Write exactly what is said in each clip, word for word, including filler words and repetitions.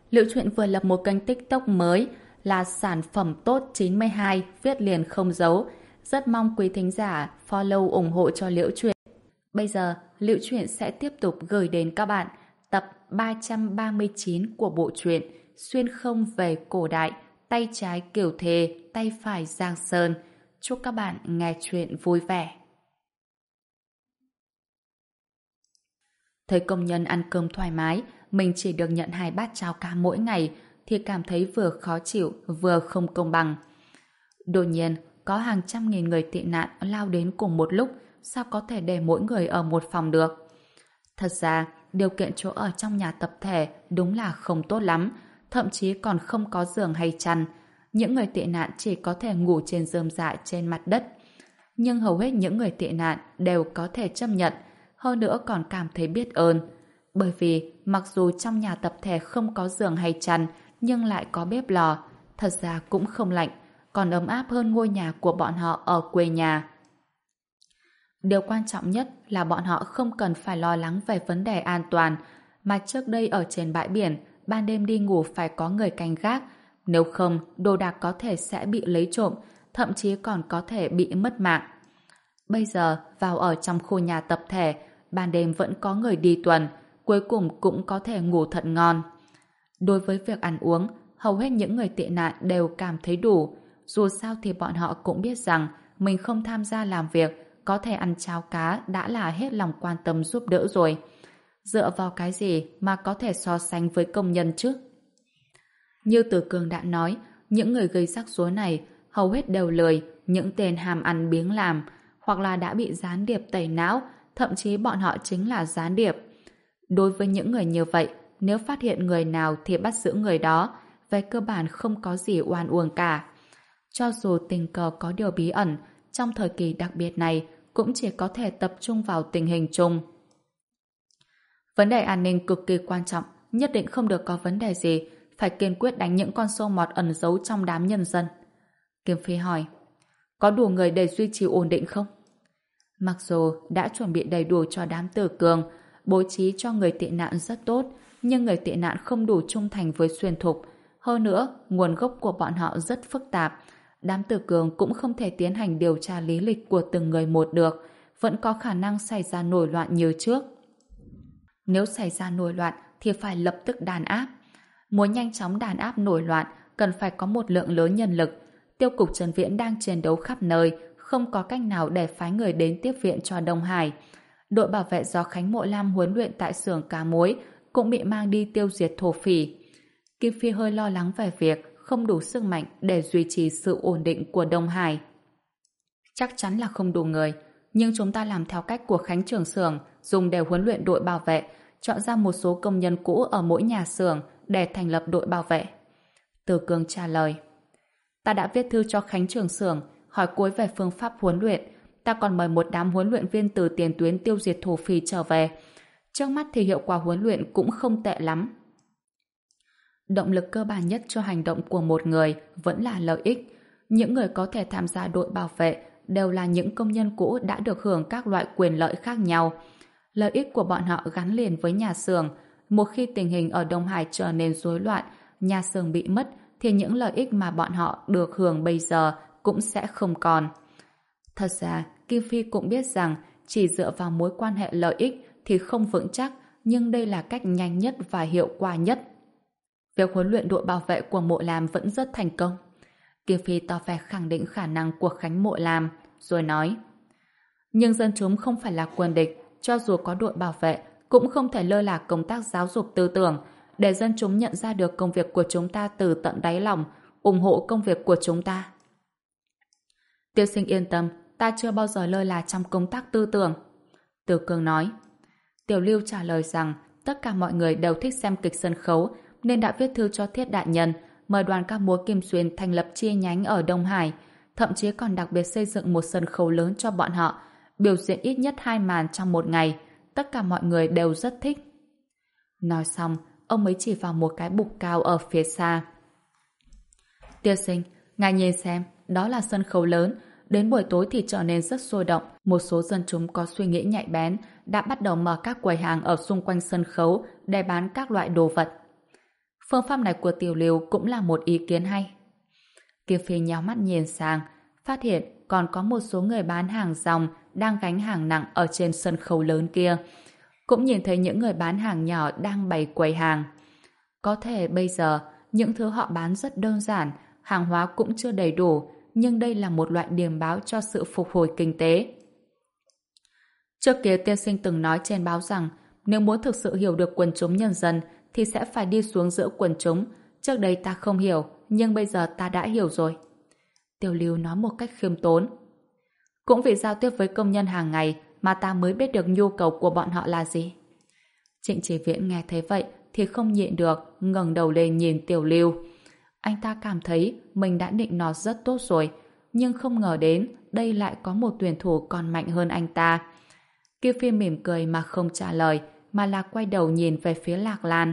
Liễu Chuyện vừa lập một kênh TikTok mới là sản phẩm tốt chín mươi hai, viết liền không giấu. Rất mong quý thính giả follow ủng hộ cho Liễu Chuyện. Bây giờ, Liễu Chuyện sẽ tiếp tục gửi đến các bạn tập ba trăm ba mươi chín của bộ truyện Xuyên không về cổ đại, tay trái Kiều Thề, tay phải Giang Sơn. Chúc các bạn nghe chuyện vui vẻ. Thấy công nhân ăn cơm thoải mái, mình chỉ được nhận hai bát cháo cá mỗi ngày thì cảm thấy vừa khó chịu vừa không công bằng. Đột nhiên, có hàng trăm nghìn người tị nạn lao đến cùng một lúc, sao có thể để mỗi người ở một phòng được? Thật ra, điều kiện chỗ ở trong nhà tập thể đúng là không tốt lắm, thậm chí còn không có giường hay chăn. Những người tị nạn chỉ có thể ngủ trên rơm rạ trên mặt đất. Nhưng hầu hết những người tị nạn đều có thể chấp nhận, hơn nữa còn cảm thấy biết ơn. Bởi vì mặc dù trong nhà tập thể không có giường hay chăn, nhưng lại có bếp lò, thật ra cũng không lạnh, còn ấm áp hơn ngôi nhà của bọn họ ở quê nhà. Điều quan trọng nhất là bọn họ không cần phải lo lắng về vấn đề an toàn, mà trước đây ở trên bãi biển, ban đêm đi ngủ phải có người canh gác, nếu không đồ đạc có thể sẽ bị lấy trộm, thậm chí còn có thể bị mất mạng. Bây giờ vào ở trong khu nhà tập thể, ban đêm vẫn có người đi tuần, cuối cùng cũng có thể ngủ thật ngon. Đối với việc ăn uống, hầu hết những người tị nạn đều cảm thấy đủ, dù sao thì bọn họ cũng biết rằng mình không tham gia làm việc, có thể ăn cháo cá đã là hết lòng quan tâm giúp đỡ rồi. Dựa vào cái gì mà có thể so sánh với công nhân chứ? Như Từ Cường đã nói, những người gây rắc rối này hầu hết đều lười, những tên hàm ăn biếng làm, hoặc là đã bị gián điệp tẩy não, thậm chí bọn họ chính là gián điệp. Đối với những người như vậy, nếu phát hiện người nào thì bắt giữ người đó, về cơ bản không có gì oan uổng cả. Cho dù tình cờ có điều bí ẩn, trong thời kỳ đặc biệt này cũng chỉ có thể tập trung vào tình hình chung. Vấn đề an ninh cực kỳ quan trọng, nhất định không được có vấn đề gì, phải kiên quyết đánh những con sâu mọt ẩn giấu trong đám nhân dân. Kiếm Phi hỏi, có đủ người để duy trì ổn định không? Mặc dù đã chuẩn bị đầy đủ cho đám Tử Cường, bố trí cho người tị nạn rất tốt, nhưng người tị nạn không đủ trung thành với Xuyên Thục. Hơn nữa, nguồn gốc của bọn họ rất phức tạp. Đám Tử Cường cũng không thể tiến hành điều tra lý lịch của từng người một được, vẫn có khả năng xảy ra nổi loạn như trước. Nếu xảy ra nổi loạn thì phải lập tức đàn áp. Muốn nhanh chóng đàn áp nổi loạn, cần phải có một lượng lớn nhân lực. Tiêu cục Trần Viễn đang chiến đấu khắp nơi, không có cách nào để phái người đến tiếp viện cho Đông Hải. Đội bảo vệ do Khánh Mộ Lam huấn luyện tại xưởng cá muối cũng bị mang đi tiêu diệt thổ phỉ. Kim Phi hơi lo lắng về việc không đủ sức mạnh để duy trì sự ổn định của Đông Hải. Chắc chắn là không đủ người, nhưng chúng ta làm theo cách của Khánh trưởng xưởng, dùng để huấn luyện đội bảo vệ, chọn ra một số công nhân cũ ở mỗi nhà xưởng để thành lập đội bảo vệ. Từ Cương trả lời, ta đã viết thư cho Khánh trưởng xưởng hỏi cuối về phương pháp huấn luyện, ta còn mời một đám huấn luyện viên từ tiền tuyến tiêu diệt thổ phỉ trở về. Trước mắt thì hiệu quả huấn luyện cũng không tệ lắm. Động lực cơ bản nhất cho hành động của một người vẫn là lợi ích. Những người có thể tham gia đội bảo vệ đều là những công nhân cũ đã được hưởng các loại quyền lợi khác nhau. Lợi ích của bọn họ gắn liền với nhà xưởng. Một khi tình hình ở Đông Hải trở nên rối loạn, nhà xưởng bị mất, thì những lợi ích mà bọn họ được hưởng bây giờ cũng sẽ không còn. Thật ra, Kim Phi cũng biết rằng chỉ dựa vào mối quan hệ lợi ích thì không vững chắc, nhưng đây là cách nhanh nhất và hiệu quả nhất. Việc huấn luyện đội bảo vệ của Mộ Lam vẫn rất thành công. Kim Phi tỏ vẻ khẳng định khả năng của Khánh Mộ Lam, rồi nói, nhưng dân chúng không phải là quân địch, cho dù có đội bảo vệ, cũng không thể lơ là công tác giáo dục tư tưởng, để dân chúng nhận ra được công việc của chúng ta từ tận đáy lòng, ủng hộ công việc của chúng ta. Tiêu Sinh yên tâm, ta chưa bao giờ lơ là trong công tác tư tưởng. Từ Cương nói. Tiểu Lưu trả lời rằng tất cả mọi người đều thích xem kịch sân khấu, nên đã viết thư cho Thiết đại nhân mời đoàn ca múa Kim Xuyên thành lập chi nhánh ở Đông Hải, thậm chí còn đặc biệt xây dựng một sân khấu lớn cho bọn họ, biểu diễn ít nhất hai màn trong một ngày. Tất cả mọi người đều rất thích. Nói xong, ông mới chỉ vào một cái bục cao ở phía xa. Tiêu Sinh, ngài nhìn xem, đó là sân khấu lớn, đến buổi tối thì trở nên rất sôi động. Một số dân chúng có suy nghĩ nhạy bén đã bắt đầu mở các quầy hàng ở xung quanh sân khấu để bán các loại đồ vật. Phương pháp này của Tiểu Lưu cũng là một ý kiến hay. Kiều Phi nhéo mắt nhìn sang, phát hiện còn có một số người bán hàng rong đang gánh hàng nặng ở trên sân khấu lớn kia. Cũng nhìn thấy những người bán hàng nhỏ đang bày quầy hàng. Có thể bây giờ, những thứ họ bán rất đơn giản, hàng hóa cũng chưa đầy đủ, nhưng đây là một loại điềm báo cho sự phục hồi kinh tế. Trước kia tiên sinh từng nói trên báo rằng nếu muốn thực sự hiểu được quần chúng nhân dân thì sẽ phải đi xuống giữa quần chúng. Trước đây ta không hiểu, nhưng bây giờ ta đã hiểu rồi. Tiểu Lưu nói một cách khiêm tốn. Cũng vì giao tiếp với công nhân hàng ngày mà ta mới biết được nhu cầu của bọn họ là gì. Trịnh Chỉ Viễn nghe thấy vậy thì không nhịn được, ngẩng đầu lên nhìn Tiểu Lưu. Anh ta cảm thấy mình đã định nó rất tốt rồi, nhưng không ngờ đến đây lại có một tuyển thủ còn mạnh hơn anh ta. Kiều Phi mỉm cười mà không trả lời, mà là quay đầu nhìn về phía Lạc Lan.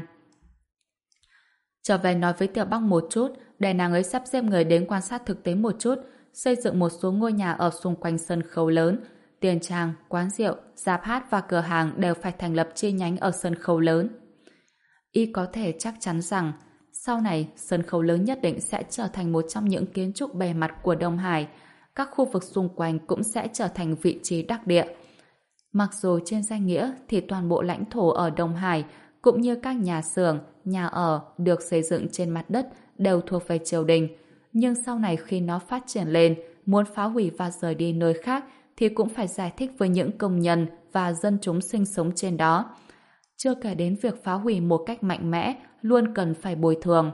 Trở về nói với Tiểu Bắc một chút, để nàng ấy sắp xếp người đến quan sát thực tế một chút, xây dựng một số ngôi nhà ở xung quanh sân khấu lớn. Tiền trang, quán rượu, rạp hát và cửa hàng đều phải thành lập chi nhánh ở sân khấu lớn. Y có thể chắc chắn rằng sau này sân khấu lớn nhất định sẽ trở thành một trong những kiến trúc bề mặt của Đông Hải. Các khu vực xung quanh cũng sẽ trở thành vị trí đắc địa. Mặc dù trên danh nghĩa thì toàn bộ lãnh thổ ở Đông Hải cũng như các nhà xưởng, nhà ở được xây dựng trên mặt đất đều thuộc về triều đình. Nhưng sau này khi nó phát triển lên, muốn phá hủy và rời đi nơi khác thì cũng phải giải thích với những công nhân và dân chúng sinh sống trên đó. Chưa kể đến việc phá hủy một cách mạnh mẽ luôn cần phải bồi thường.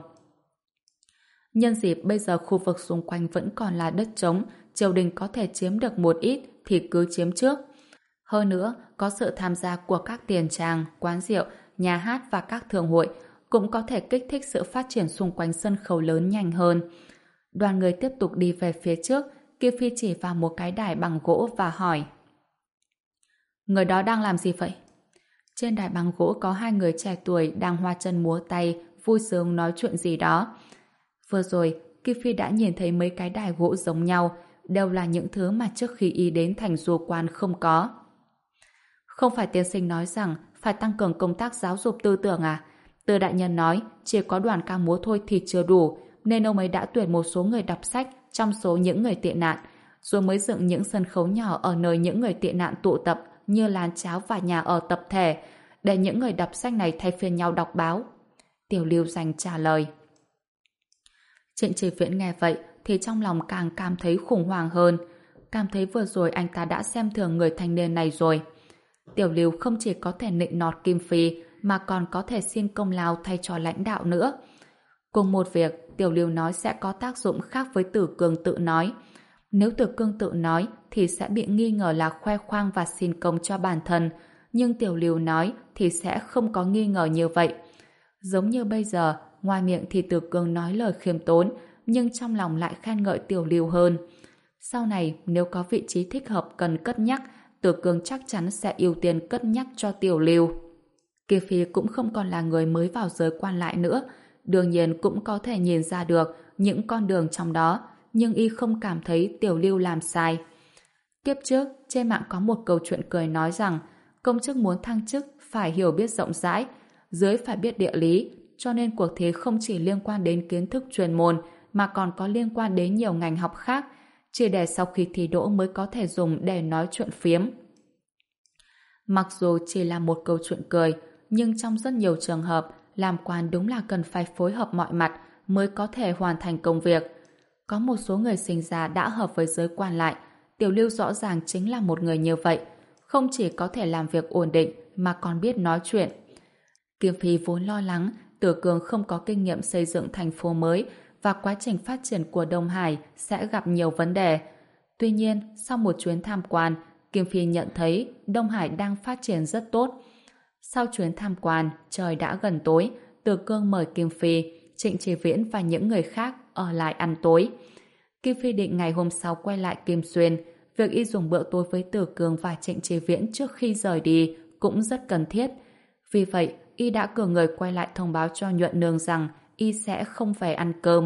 Nhân dịp bây giờ khu vực xung quanh vẫn còn là đất trống, triều đình có thể chiếm được một ít thì cứ chiếm trước. Hơn nữa, có sự tham gia của các tiền trang, quán rượu, nhà hát và các thường hội cũng có thể kích thích sự phát triển xung quanh sân khấu lớn nhanh hơn. Đoàn người tiếp tục đi về phía trước, Kiều Phi chỉ vào một cái đài bằng gỗ và hỏi: Người đó đang làm gì vậy? Trên đài bằng gỗ có hai người trẻ tuổi đang hoa chân múa tay, vui sướng nói chuyện gì đó. Vừa rồi, Kiều Phi đã nhìn thấy mấy cái đài gỗ giống nhau, đều là những thứ mà trước khi y đến thành du quan không có. Không phải tiên sinh nói rằng phải tăng cường công tác giáo dục tư tưởng à? Từ đại nhân nói chỉ có đoàn ca múa thôi thì chưa đủ, nên ông ấy đã tuyển một số người đọc sách trong số những người tị nạn, rồi mới dựng những sân khấu nhỏ ở nơi những người tị nạn tụ tập như lán cháo và nhà ở tập thể, để những người đọc sách này thay phiên nhau đọc báo. Tiểu Lưu dành trả lời. Trịnh Chỉ Viễn nghe vậy thì trong lòng càng cảm thấy khủng hoảng hơn, cảm thấy vừa rồi anh ta đã xem thường người thanh niên này rồi. Tiểu Lưu không chỉ có thể nịnh nọt Kim Phi mà còn có thể xin công lao thay cho lãnh đạo nữa. Cùng một việc, Tiểu Lưu nói sẽ có tác dụng khác với Tử Cương tự nói. Nếu Tử Cương tự nói thì sẽ bị nghi ngờ là khoe khoang và xin công cho bản thân, nhưng Tiểu Lưu nói thì sẽ không có nghi ngờ như vậy. Giống như bây giờ, ngoài miệng thì Tử Cương nói lời khiêm tốn, nhưng trong lòng lại khen ngợi Tiểu Lưu hơn. Sau này, nếu có vị trí thích hợp cần cất nhắc, Tử Cương chắc chắn sẽ ưu tiên cất nhắc cho Tiểu Lưu. Kiều Phi cũng không còn là người mới vào giới quan lại nữa, đương nhiên cũng có thể nhìn ra được những con đường trong đó, nhưng y không cảm thấy Tiểu Lưu làm sai. Kiếp trước, trên mạng có một câu chuyện cười nói rằng công chức muốn thăng chức phải hiểu biết rộng rãi, dưới phải biết địa lý, cho nên cuộc thi không chỉ liên quan đến kiến thức chuyên môn mà còn có liên quan đến nhiều ngành học khác, chỉ để sau khi thi đỗ mới có thể dùng để nói chuyện phiếm. Mặc dù chỉ là một câu chuyện cười, nhưng trong rất nhiều trường hợp, làm quan đúng là cần phải phối hợp mọi mặt mới có thể hoàn thành công việc. Có một số người sinh ra đã hợp với giới quan lại, Tiểu Lưu rõ ràng chính là một người như vậy, không chỉ có thể làm việc ổn định mà còn biết nói chuyện. Kiều Phi vốn lo lắng Tử Cương không có kinh nghiệm xây dựng thành phố mới và quá trình phát triển của Đông Hải sẽ gặp nhiều vấn đề. Tuy nhiên, sau một chuyến tham quan, Kiều Phi nhận thấy Đông Hải đang phát triển rất tốt. Sau chuyến tham quan, trời đã gần tối, Tử Cương mời Kiều Phi, Trịnh Chỉ Viễn và những người khác ở lại ăn tối. Kiều Phi định ngày hôm sau quay lại Kim Xuyên, việc y dùng bữa tối với Tử Cương và Trịnh Chỉ Viễn trước khi rời đi cũng rất cần thiết. Vì vậy, y đã cử người quay lại thông báo cho Nhuận Nương rằng y sẽ không về ăn cơm.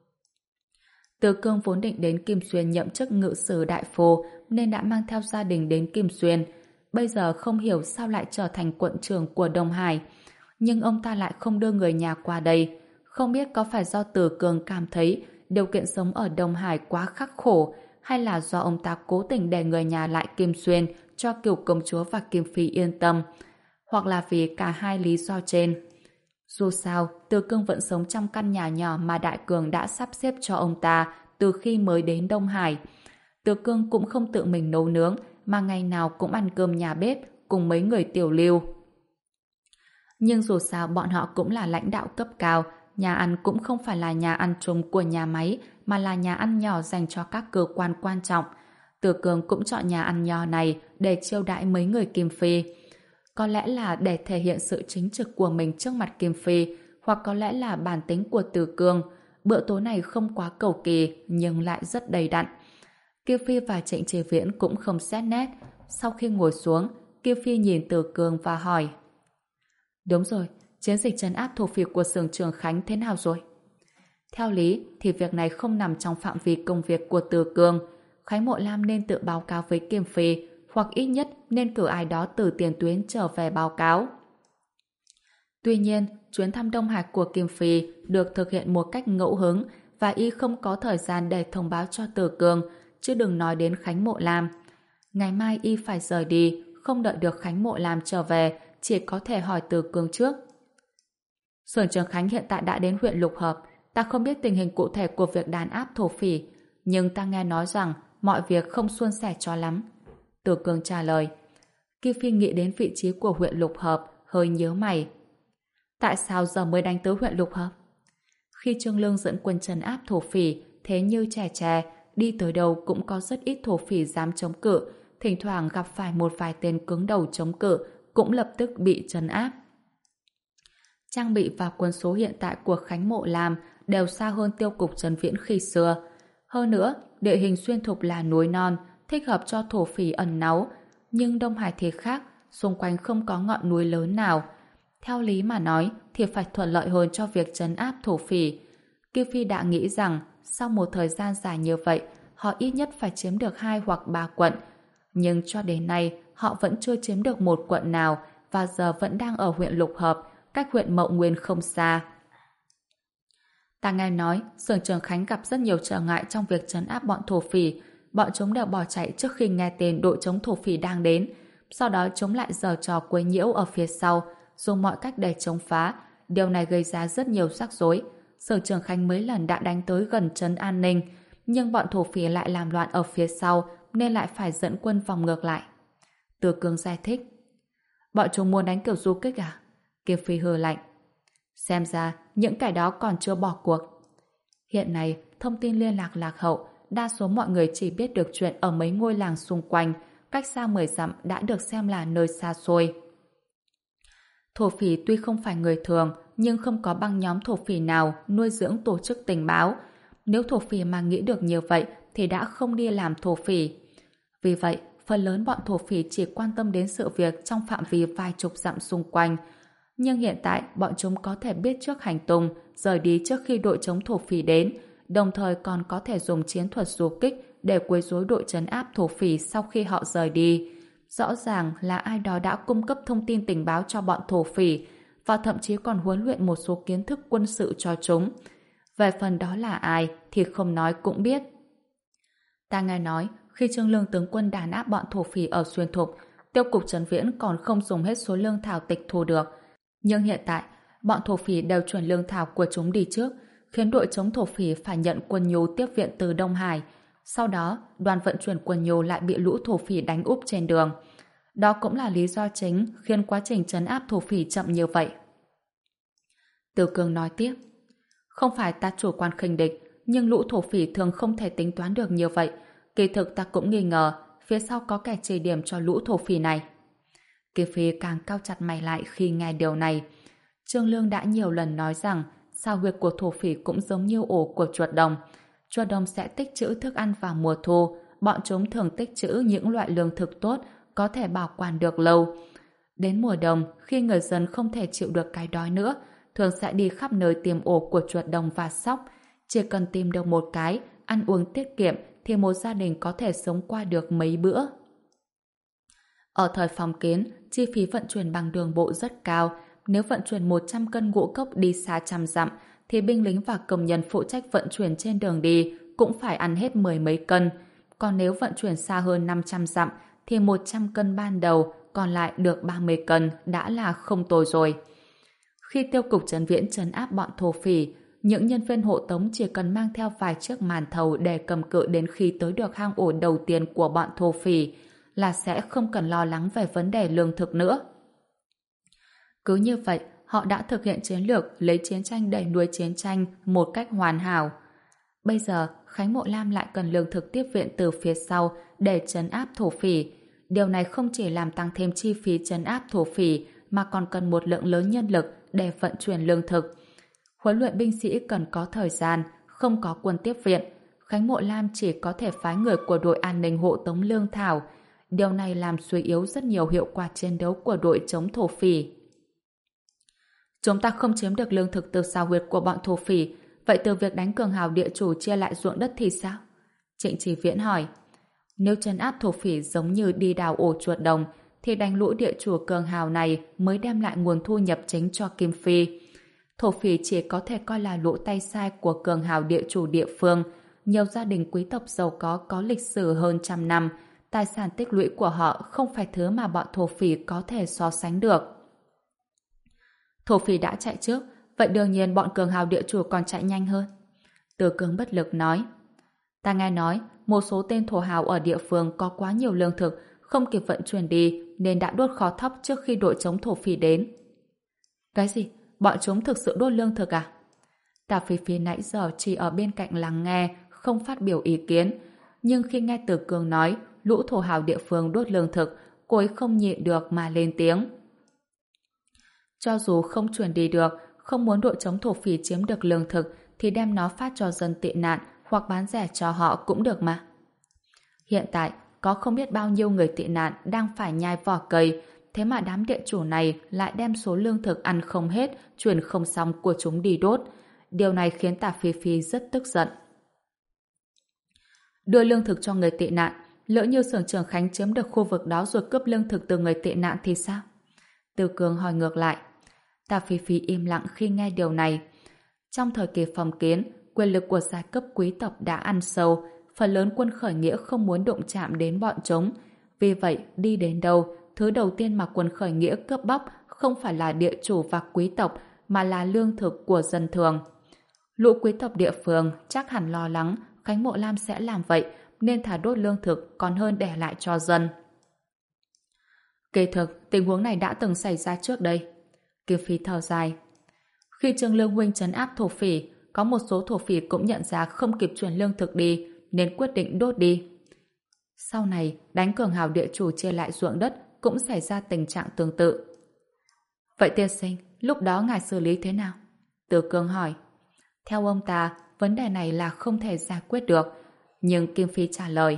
Tử Cương vốn định đến Kim Xuyên nhậm chức ngự sử đại phu nên đã mang theo gia đình đến Kim Xuyên. Bây giờ không hiểu sao lại trở thành quận trưởng của Đông Hải. Nhưng ông ta lại không đưa người nhà qua đây. Không biết có phải do Từ Cường cảm thấy điều kiện sống ở Đông Hải quá khắc khổ, hay là do ông ta cố tình để người nhà lại Kim Xuyên cho Kiều công chúa và Kim Phi yên tâm, hoặc là vì cả hai lý do trên. Dù sao, Từ Cương vẫn sống trong căn nhà nhỏ mà Đại Cường đã sắp xếp cho ông ta từ khi mới đến Đông Hải. Từ Cương cũng không tự mình nấu nướng, mà ngày nào cũng ăn cơm nhà bếp cùng mấy người tiểu lưu. Nhưng dù sao bọn họ cũng là lãnh đạo cấp cao, nhà ăn cũng không phải là nhà ăn chung của nhà máy, mà là nhà ăn nhỏ dành cho các cơ quan quan trọng. Từ Cường cũng chọn nhà ăn nhỏ này để chiêu đãi mấy người Kim Phi. Có lẽ là để thể hiện sự chính trực của mình trước mặt Kim Phi, hoặc có lẽ là bản tính của Từ Cương. Bữa tối này không quá cầu kỳ, nhưng lại rất đầy đặn. Kim Phi và Trịnh Chí Viễn cũng không xét nét. Sau khi ngồi xuống, Kim Phi nhìn Từ Cương và hỏi: Đúng rồi, chiến dịch trấn áp thổ phỉ của xưởng Trường Khánh thế nào rồi? Theo lý thì việc này không nằm trong phạm vi công việc của Từ Cương. Khánh Mộ Lam nên tự báo cáo với Kim Phi, hoặc ít nhất nên cử ai đó từ tiền tuyến trở về báo cáo. Tuy nhiên, chuyến thăm Đông Hải của Kim Phi được thực hiện một cách ngẫu hứng, và y không có thời gian để thông báo cho Từ Cương, chứ đừng nói đến Khánh Mộ Lam. Ngày mai y phải rời đi, không đợi được Khánh Mộ Lam trở về, chỉ có thể hỏi Từ Cương trước. Xưởng Trường Khánh hiện tại đã đến huyện Lục Hợp. Ta không biết tình hình cụ thể của việc đàn áp thổ phỉ, nhưng ta nghe nói rằng mọi việc không suôn sẻ cho lắm. Từ Cương trả lời. Kim Phi nghĩ đến vị trí của huyện Lục Hợp, hơi nhớ mày. Tại sao giờ mới đánh tới huyện Lục Hợp? Khi Trương Lương dẫn quân trấn áp thổ phỉ, thế như trẻ tre, đi tới đâu cũng có rất ít thổ phỉ dám chống cự, thỉnh thoảng gặp phải một vài tên cứng đầu chống cự, cũng lập tức bị trấn áp. Trang bị và quân số hiện tại của Khánh Mộ Lam đều xa hơn Tiêu cục Trấn Viễn khi xưa. Hơn nữa, địa hình xuyên thục là núi non, thích hợp cho thổ phỉ ẩn náu, nhưng Đông Hải thì khác, xung quanh không có ngọn núi lớn nào. Theo lý mà nói thì phải thuận lợi hơn cho việc trấn áp thổ phỉ. Kim Phi đã nghĩ rằng sau một thời gian dài như vậy, họ ít nhất phải chiếm được hai hoặc ba quận. Nhưng cho đến nay, họ vẫn chưa chiếm được một quận nào, và giờ vẫn đang ở huyện Lục Hợp, cách huyện Mậu Nguyên không xa. Ta nghe nói, xưởng Trường Khánh gặp rất nhiều trở ngại trong việc trấn áp bọn thổ phỉ. Bọn chúng đều bỏ chạy trước khi nghe tên đội chống thổ phỉ đang đến. Sau đó chúng lại giở trò quấy nhiễu ở phía sau, dùng mọi cách để chống phá. Điều này gây ra rất nhiều rắc rối. Xưởng Trường Khánh mấy lần đã đánh tới gần trấn An Ninh, nhưng bọn thổ phỉ lại làm loạn ở phía sau, nên lại phải dẫn quân vòng ngược lại. Từ Cương giải thích. Bọn chúng muốn đánh kiểu du kích à? Kim Phi hừ lạnh. Xem ra những kẻ đó còn chưa bỏ cuộc. Hiện nay, thông tin liên lạc lạc hậu, đa số mọi người chỉ biết được chuyện ở mấy ngôi làng xung quanh, cách xa mười dặm đã được xem là nơi xa xôi. Thổ phỉ tuy không phải người thường, nhưng không có băng nhóm thổ phỉ nào nuôi dưỡng tổ chức tình báo. Nếu thổ phỉ mà nghĩ được như vậy thì đã không đi làm thổ phỉ. Vì vậy, phần lớn bọn thổ phỉ chỉ quan tâm đến sự việc trong phạm vi vài chục dặm xung quanh. Nhưng hiện tại, bọn chúng có thể biết trước hành tung, rời đi trước khi đội chống thổ phỉ đến, đồng thời còn có thể dùng chiến thuật du kích để quấy rối đội trấn áp thổ phỉ sau khi họ rời đi. Rõ ràng là ai đó đã cung cấp thông tin tình báo cho bọn thổ phỉ, và thậm chí còn huấn luyện một số kiến thức quân sự cho chúng. Về phần đó là ai thì không nói cũng biết. Ta nghe nói, khi Trương Lương tướng quân đàn áp bọn thổ phỉ ở Xuyên Thục, Tiêu cục Trấn Viễn còn không dùng hết số lương thảo tịch thu được. Nhưng hiện tại, bọn thổ phỉ đều chuyển lương thảo của chúng đi trước, khiến đội chống thổ phỉ phải nhận quân nhu tiếp viện từ Đông Hải. Sau đó, đoàn vận chuyển quân nhu lại bị lũ thổ phỉ đánh úp trên đường. Đó cũng là lý do chính khiến quá trình trấn áp thổ phỉ chậm như vậy. Từ Cương nói tiếp. Không phải ta chủ quan khinh địch, nhưng lũ thổ phỉ thường không thể tính toán được như vậy. Kỳ thực ta cũng nghi ngờ phía sau có kẻ chỉ điểm cho lũ thổ phỉ này. Kiều Phi càng cau chặt mày lại khi nghe điều này. Trương Lương đã nhiều lần nói rằng sao huyệt của thổ phỉ cũng giống như ổ của chuột đồng. Chuột đồng sẽ tích trữ thức ăn vào mùa thu, bọn chúng thường tích trữ những loại lương thực tốt, có thể bảo quản được lâu. Đến mùa đông, khi người dân không thể chịu được cái đói nữa, thường sẽ đi khắp nơi tìm ổ của chuột đồng và sóc. Chỉ cần tìm được một cái, ăn uống tiết kiệm, thì một gia đình có thể sống qua được mấy bữa. Ở thời phong kiến, chi phí vận chuyển bằng đường bộ rất cao. Nếu vận chuyển một trăm cân ngũ cốc đi xa trăm dặm, thì binh lính và công nhân phụ trách vận chuyển trên đường đi cũng phải ăn hết mười mấy cân. Còn nếu vận chuyển xa hơn năm trăm dặm thì một trăm cân ban đầu, còn lại được ba mươi cân đã là không tồi rồi. Khi tiêu cục trấn viễn trấn áp bọn thổ phỉ, những nhân viên hộ tống chỉ cần mang theo vài chiếc màn thầu để cầm cự đến khi tới được hang ổ đầu tiên của bọn thổ phỉ là sẽ không cần lo lắng về vấn đề lương thực nữa. Cứ như vậy, họ đã thực hiện chiến lược lấy chiến tranh đẩy đuổi chiến tranh một cách hoàn hảo. Bây giờ, Khánh Mộ Lam lại cần lương thực tiếp viện từ phía sau để trấn áp thổ phỉ. Điều này không chỉ làm tăng thêm chi phí trấn áp thổ phỉ mà còn cần một lượng lớn nhân lực để vận chuyển lương thực. Huấn luyện binh sĩ cần có thời gian, không có quân tiếp viện. Khánh Mộ Lam chỉ có thể phái người của đội an ninh hộ tống lương thảo. Điều này làm suy yếu rất nhiều hiệu quả chiến đấu của đội chống thổ phỉ. Chúng ta không chiếm được lương thực từ sao huyệt của bọn thổ phỉ, vậy từ việc đánh cường hào địa chủ chia lại ruộng đất thì sao? Trịnh Chỉ Viễn hỏi. Nếu trấn áp thổ phỉ giống như đi đào ổ chuột đồng, thì đánh lũ địa chủ cường hào này mới đem lại nguồn thu nhập chính cho Kim Phi. Thổ phỉ chỉ có thể coi là lũ tay sai của cường hào địa chủ địa phương. Nhiều gia đình quý tộc giàu có có lịch sử hơn trăm năm, tài sản tích lũy của họ không phải thứ mà bọn thổ phỉ có thể so sánh được. Thổ phỉ đã chạy trước, vậy đương nhiên bọn cường hào địa chủ còn chạy nhanh hơn. Từ Cương bất lực nói. Ta nghe nói, một số tên thổ hào ở địa phương có quá nhiều lương thực, không kịp vận chuyển đi, nên đã đốt kho thóc trước khi đội chống thổ phỉ đến. Cái gì? Bọn chúng thực sự đốt lương thực à? Tả Phi Phi nãy giờ chỉ ở bên cạnh lắng nghe, không phát biểu ý kiến. Nhưng khi nghe Từ Cương nói lũ thổ hào địa phương đốt lương thực, cô ấy không nhịn được mà lên tiếng. Cho dù không chuyển đi được, không muốn đội chống thổ phỉ chiếm được lương thực, thì đem nó phát cho dân tị nạn hoặc bán rẻ cho họ cũng được mà. Hiện tại, có không biết bao nhiêu người tị nạn đang phải nhai vỏ cây, thế mà đám địa chủ này lại đem số lương thực ăn không hết, chuyển không xong của chúng đi đốt. Điều này khiến Tả Phi Phi rất tức giận. Đưa lương thực cho người tị nạn, lỡ như xưởng Trường Khánh chiếm được khu vực đó rồi cướp lương thực từ người tị nạn thì sao? Từ Cường hỏi ngược lại. Tả Phi Phi im lặng khi nghe điều này. Trong thời kỳ phong kiến, quyền lực của giai cấp quý tộc đã ăn sâu, phần lớn quân khởi nghĩa không muốn đụng chạm đến bọn chúng. Vì vậy, đi đến đâu, thứ đầu tiên mà quân khởi nghĩa cướp bóc không phải là địa chủ và quý tộc, mà là lương thực của dân thường. Lũ quý tộc địa phương chắc hẳn lo lắng Khánh Mộ Lam sẽ làm vậy, nên thả đốt lương thực còn hơn để lại cho dân. Kỳ thực, tình huống này đã từng xảy ra trước đây. Kim Phi thở dài. Khi Trương Lương huynh trấn áp thổ phỉ, có một số thổ phỉ cũng nhận ra không kịp chuyển lương thực đi, nên quyết định đốt đi. Sau này, đánh cường hào địa chủ chia lại ruộng đất cũng xảy ra tình trạng tương tự. Vậy tiên sinh, lúc đó ngài xử lý thế nào? Từ Cương hỏi. Theo ông ta, vấn đề này là không thể giải quyết được, nhưng Kim Phi trả lời.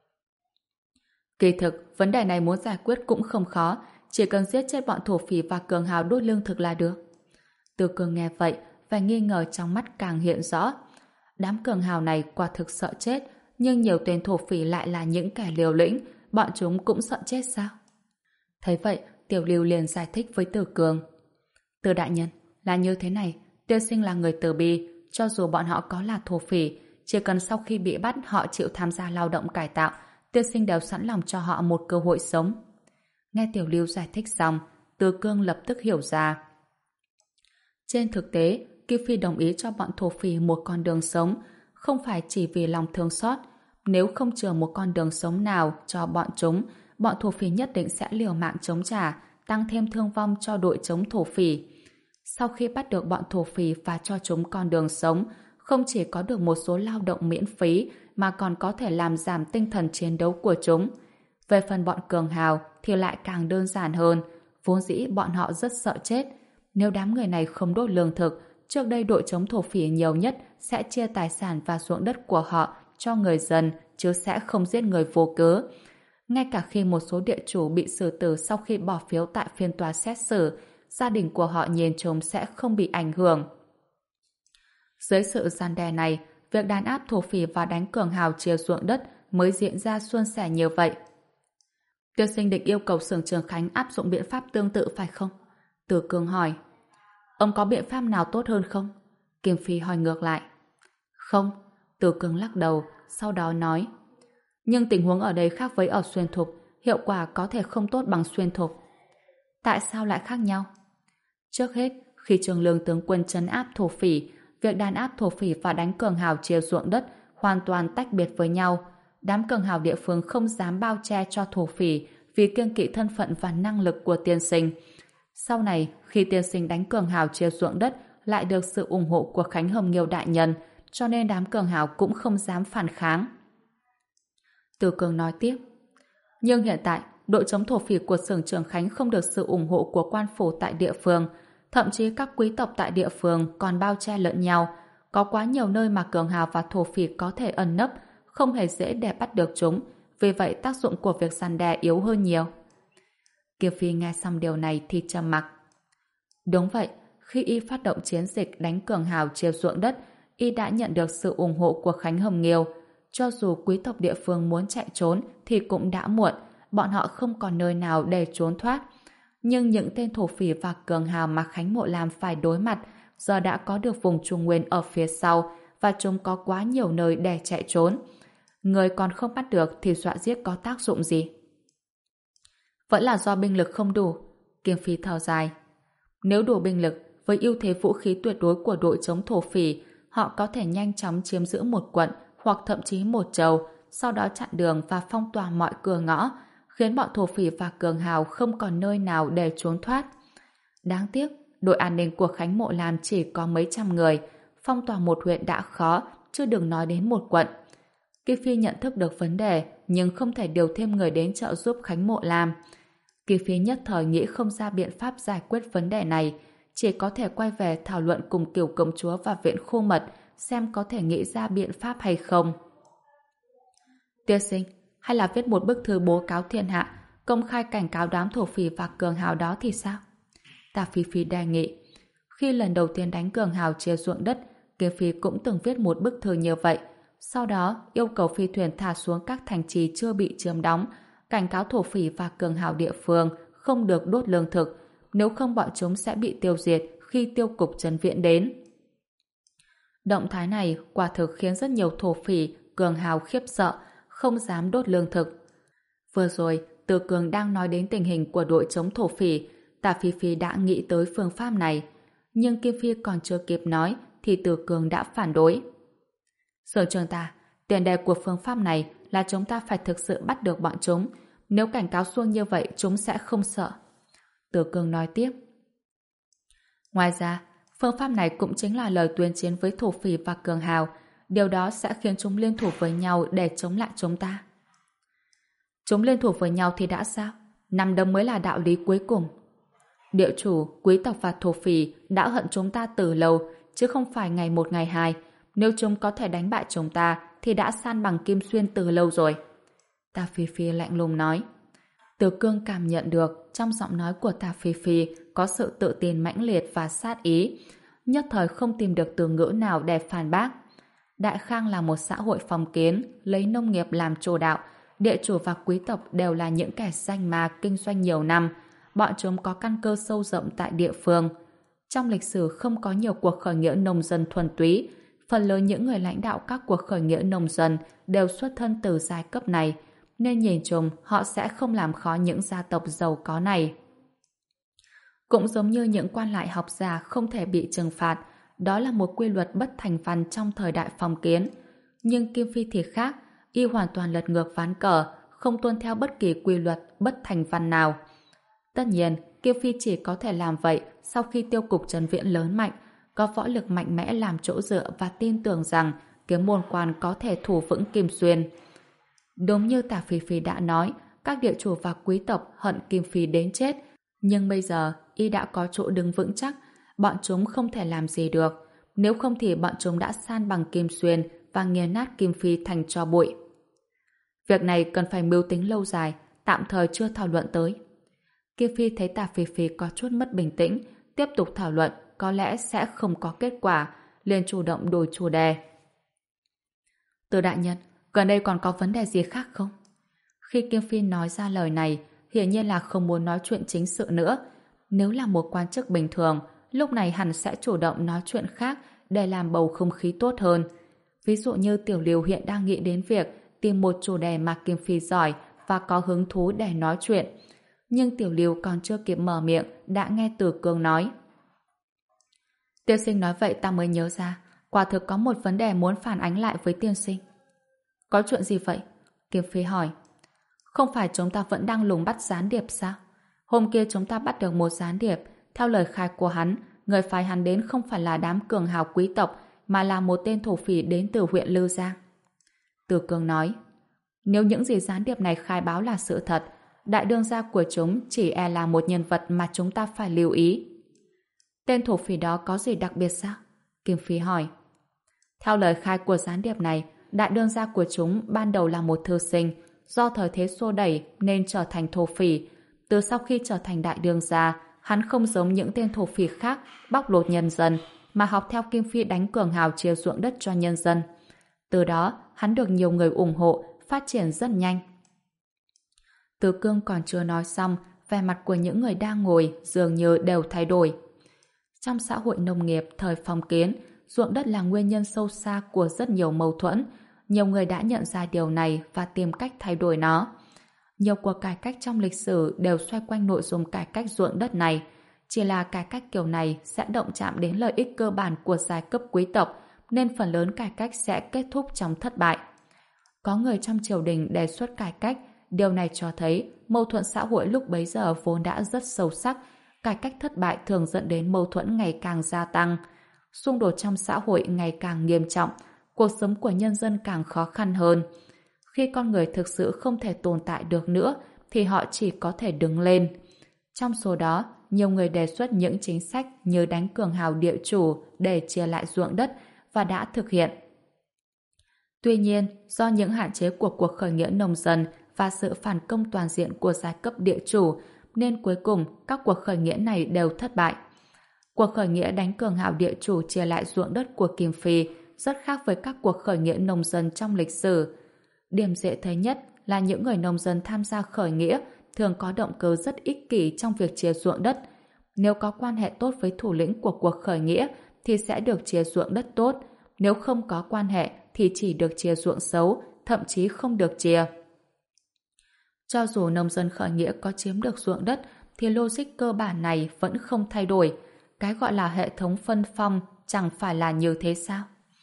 Kỳ thực, vấn đề này muốn giải quyết cũng không khó, chỉ cần giết chết bọn thổ phỉ và cường hào đốt lương thực là được. Từ Cương nghe vậy, và nghi ngờ trong mắt càng hiện rõ. Đám cường hào này quả thực sợ chết, nhưng nhiều tên thổ phỉ lại là những kẻ liều lĩnh, bọn chúng cũng sợ chết sao? Thấy vậy, Tiểu Lưu liền giải thích với Từ Cường. Từ đại nhân, là như thế này, tiên sinh là người từ bi, cho dù bọn họ có là thổ phỉ, chỉ cần sau khi bị bắt họ chịu tham gia lao động cải tạo, tiên sinh đều sẵn lòng cho họ một cơ hội sống. Nghe Tiểu Lưu giải thích xong, Từ Cương lập tức hiểu ra. Trên thực tế, Kim Phi đồng ý cho bọn thổ phỉ một con đường sống, không phải chỉ vì lòng thương xót. Nếu không chừa một con đường sống nào cho bọn chúng, bọn thổ phỉ nhất định sẽ liều mạng chống trả, tăng thêm thương vong cho đội chống thổ phỉ. Sau khi bắt được bọn thổ phỉ và cho chúng con đường sống, không chỉ có được một số lao động miễn phí, mà còn có thể làm giảm tinh thần chiến đấu của chúng. Về phần bọn cường hào thì lại càng đơn giản hơn, vốn dĩ bọn họ rất sợ chết. Nếu đám người này không đốt lương thực, trước đây đội chống thổ phỉ nhiều nhất sẽ chia tài sản và ruộng đất của họ cho người dân, chứ sẽ không giết người vô cớ. Ngay cả khi một số địa chủ bị xử tử sau khi bỏ phiếu tại phiên tòa xét xử, gia đình của họ nhìn chung sẽ không bị ảnh hưởng. Dưới sự răn đe này, việc đàn áp thổ phỉ và đánh cường hào chia ruộng đất mới diễn ra suôn sẻ như vậy. Tiên sinh định yêu cầu xưởng Trường Khánh áp dụng biện pháp tương tự phải không? Từ Cương hỏi. Ông có biện pháp nào tốt hơn không? Kim Phi hỏi ngược lại. Không, Từ Cương lắc đầu, sau đó nói. Nhưng tình huống ở đây khác với ở xuyên thục, hiệu quả có thể không tốt bằng xuyên thục. Tại sao lại khác nhau? Trước hết, khi Trường Lương tướng quân trấn áp thổ phỉ, việc đàn áp thổ phỉ và đánh cường hào chia ruộng đất hoàn toàn tách biệt với nhau. Đám cường hào địa phương không dám bao che cho thổ phỉ vì kiêng kỵ thân phận và năng lực của tiên sinh. Sau này, khi tiên sinh đánh cường hào chia ruộng đất lại được sự ủng hộ của Khánh Hồng Nghiêu đại nhân, cho nên đám cường hào cũng không dám phản kháng. Từ Cường nói tiếp. Nhưng hiện tại, đội chống thổ phỉ của xưởng Trường Khánh không được sự ủng hộ của quan phủ tại địa phương. Thậm chí các quý tộc tại địa phương còn bao che lẫn nhau. Có quá nhiều nơi mà cường hào và thổ phỉ có thể ẩn nấp, không hề dễ để bắt được chúng. Vì vậy tác dụng của việc răn đe yếu hơn nhiều. Kiều Phi nghe xong điều này thì trầm mặc. Đúng vậy, khi y phát động chiến dịch đánh cường hào chia ruộng đất, y đã nhận được sự ủng hộ của Khánh Hồng Nghiêu. Cho dù quý tộc địa phương muốn chạy trốn thì cũng đã muộn, bọn họ không còn nơi nào để trốn thoát. Nhưng những tên thổ phỉ và cường hào mà Khánh Mộ Lam phải đối mặt giờ đã có được vùng Trung Nguyên ở phía sau và chúng có quá nhiều nơi để chạy trốn. Người còn không bắt được thì dọa giết có tác dụng gì? Vẫn là do binh lực không đủ. Kiêm Phi thở dài. Nếu đủ binh lực, với ưu thế vũ khí tuyệt đối của đội chống thổ phỉ, họ có thể nhanh chóng chiếm giữ một quận hoặc thậm chí một châu, sau đó chặn đường và phong tỏa mọi cửa ngõ, khiến bọn thổ phỉ và cường hào không còn nơi nào để trốn thoát. Đáng tiếc, đội an ninh của Khánh Mộ Lam chỉ có mấy trăm người, phong tỏa một huyện đã khó, chưa đừng nói đến một quận. Kỳ Phi nhận thức được vấn đề, nhưng không thể điều thêm người đến trợ giúp Khánh Mộ Lam. Kỳ Phi nhất thời nghĩ không ra biện pháp giải quyết vấn đề này, chỉ có thể quay về thảo luận cùng Kiều Công Chúa và Viện Khô Mật, xem có thể nghĩ ra biện pháp hay không. Tiên sinh, hay là viết một bức thư bố cáo thiên hạ, công khai cảnh cáo đám thổ phỉ và cường hào đó thì sao? Tả Phi Phi đề nghị. Khi lần đầu tiên đánh cường hào chia ruộng đất, Kiều Phi cũng từng viết một bức thư như vậy. Sau đó, yêu cầu phi thuyền thả xuống các thành trì chưa bị chiếm đóng, cảnh cáo thổ phỉ và cường hào địa phương không được đốt lương thực, nếu không bọn chúng sẽ bị tiêu diệt khi tiêu cục trấn viện đến. Động thái này quả thực khiến rất nhiều thổ phỉ, cường hào khiếp sợ, không dám đốt lương thực. Vừa rồi, Từ Cường đang nói đến tình hình của đội chống thổ phỉ, Tả Phi Phi đã nghĩ tới phương pháp này. Nhưng Kim Phi còn chưa kịp nói thì Từ Cường đã phản đối. Sở trường ta, tiền đề của phương pháp này là chúng ta phải thực sự bắt được bọn chúng. Nếu cảnh cáo xuông như vậy, chúng sẽ không sợ. Từ Cường nói tiếp. Ngoài ra, phương pháp này cũng chính là lời tuyên chiến với thổ phỉ và cường hào. Điều đó sẽ khiến chúng liên thủ với nhau để chống lại chúng ta. Chúng liên thủ với nhau thì đã sao? Nằm đấm mới là đạo lý cuối cùng. Địa chủ, quý tộc và thổ phỉ đã hận chúng ta từ lâu, chứ không phải ngày một ngày hai. Nếu chúng có thể đánh bại chúng ta thì đã san bằng Kim Xuyên từ lâu rồi. Tả Phi Phi lạnh lùng nói. Từ Cương cảm nhận được trong giọng nói của Tả Phi Phi có sự tự tin mãnh liệt và sát ý, nhất thời không tìm được từ ngữ nào để phản bác. Đại Khang là một xã hội phong kiến, lấy nông nghiệp làm chủ đạo, địa chủ và quý tộc đều là những kẻ danh ma kinh doanh nhiều năm, bọn chúng có căn cơ sâu rộng tại địa phương. Trong lịch sử không có nhiều cuộc khởi nghĩa nông dân thuần túy, phần lớn những người lãnh đạo các cuộc khởi nghĩa nông dân đều xuất thân từ giai cấp này, nên nhìn chung họ sẽ không làm khó những gia tộc giàu có này. Cũng giống như những quan lại học giả không thể bị trừng phạt, đó là một quy luật bất thành văn trong thời đại phong kiến. Nhưng Kim Phi thì khác, y hoàn toàn lật ngược ván cờ, không tuân theo bất kỳ quy luật bất thành văn nào. Tất nhiên, Kim Phi chỉ có thể làm vậy sau khi tiêu cục trấn viện lớn mạnh, có võ lực mạnh mẽ làm chỗ dựa và tin tưởng rằng kiếm môn quan có thể thủ vững Kim Xuyên. Đúng như Tả Phi Phi đã nói, các địa chủ và quý tộc hận Kim Phi đến chết, nhưng bây giờ y đã có chỗ đứng vững chắc, bọn chúng không thể làm gì được, nếu không thì bọn chúng đã san bằng Kim Xuyên và nghiền nát Kim Phi thành tro bụi. Việc này cần phải mưu tính lâu dài, tạm thời chưa thảo luận tới. Kim Phi thấy Tả Phi Phi có chút mất bình tĩnh, tiếp tục thảo luận có lẽ sẽ không có kết quả, liền chủ động đổi chủ đề. Từ đại nhân, gần đây còn có vấn đề gì khác không? Khi Kim Phi nói ra lời này, hiển nhiên là không muốn nói chuyện chính sự nữa. Nếu là một quan chức bình thường, lúc này hẳn sẽ chủ động nói chuyện khác để làm bầu không khí tốt hơn. Ví dụ như Tiểu Liêu hiện đang nghĩ đến việc tìm một chủ đề mà Kim Phi giỏi và có hứng thú để nói chuyện. Nhưng Tiểu Liêu còn chưa kịp mở miệng đã nghe Từ Cương nói. Tiên sinh nói vậy ta mới nhớ ra, quả thực có một vấn đề muốn phản ánh lại với tiên sinh. Có chuyện gì vậy? Kim Phi hỏi. Không phải chúng ta vẫn đang lùng bắt gián điệp sao? Hôm kia chúng ta bắt được một gián điệp. Theo lời khai của hắn, người phái hắn đến không phải là đám cường hào quý tộc, mà là một tên thổ phỉ đến từ huyện Lư Giang. Từ Cương nói, nếu những gì gián điệp này khai báo là sự thật, đại đương gia của chúng chỉ e là một nhân vật mà chúng ta phải lưu ý. Tên thổ phỉ đó có gì đặc biệt sao? Kim Phi hỏi. Theo lời khai của gián điệp này, đại đương gia của chúng ban đầu là một thư sinh, do thời thế xô đẩy nên trở thành thổ phỉ. Từ sau khi trở thành đại đương gia, hắn không giống những tên thổ phỉ khác bóc lột nhân dân, mà học theo Kim Phi đánh cường hào chia ruộng đất cho nhân dân. Từ đó, hắn được nhiều người ủng hộ, phát triển rất nhanh. Từ Cương còn chưa nói xong, vẻ mặt của những người đang ngồi dường như đều thay đổi. Trong xã hội nông nghiệp thời phong kiến, ruộng đất là nguyên nhân sâu xa của rất nhiều mâu thuẫn. Nhiều người đã nhận ra điều này và tìm cách thay đổi nó. Nhiều cuộc cải cách trong lịch sử đều xoay quanh nội dung cải cách ruộng đất này. Chỉ là cải cách kiểu này sẽ động chạm đến lợi ích cơ bản của giai cấp quý tộc, nên phần lớn cải cách sẽ kết thúc trong thất bại. Có người trong triều đình đề xuất cải cách, điều này cho thấy mâu thuẫn xã hội lúc bấy giờ vốn đã rất sâu sắc. Cải cách thất bại thường dẫn đến mâu thuẫn ngày càng gia tăng. Xung đột trong xã hội ngày càng nghiêm trọng, cuộc sống của nhân dân càng khó khăn hơn. Khi con người thực sự không thể tồn tại được nữa, thì họ chỉ có thể đứng lên. Trong số đó, nhiều người đề xuất những chính sách như đánh cường hào địa chủ để chia lại ruộng đất và đã thực hiện. Tuy nhiên, do những hạn chế của cuộc khởi nghĩa nông dân và sự phản công toàn diện của giai cấp địa chủ, nên cuối cùng các cuộc khởi nghĩa này đều thất bại. Cuộc khởi nghĩa đánh cường hào địa chủ chia lại ruộng đất của Kim Phi rất khác với các cuộc khởi nghĩa nông dân trong lịch sử. Điểm dễ thấy nhất là những người nông dân tham gia khởi nghĩa thường có động cơ rất ích kỷ trong việc chia ruộng đất. Nếu có quan hệ tốt với thủ lĩnh của cuộc khởi nghĩa thì sẽ được chia ruộng đất tốt, nếu không có quan hệ thì chỉ được chia ruộng xấu, thậm chí không được chia. Cho dù nông dân khởi nghĩa có chiếm được ruộng đất thì logic cơ bản này vẫn không thay đổi. Cái gọi là hệ thống phân phong chẳng phải là như thế sao?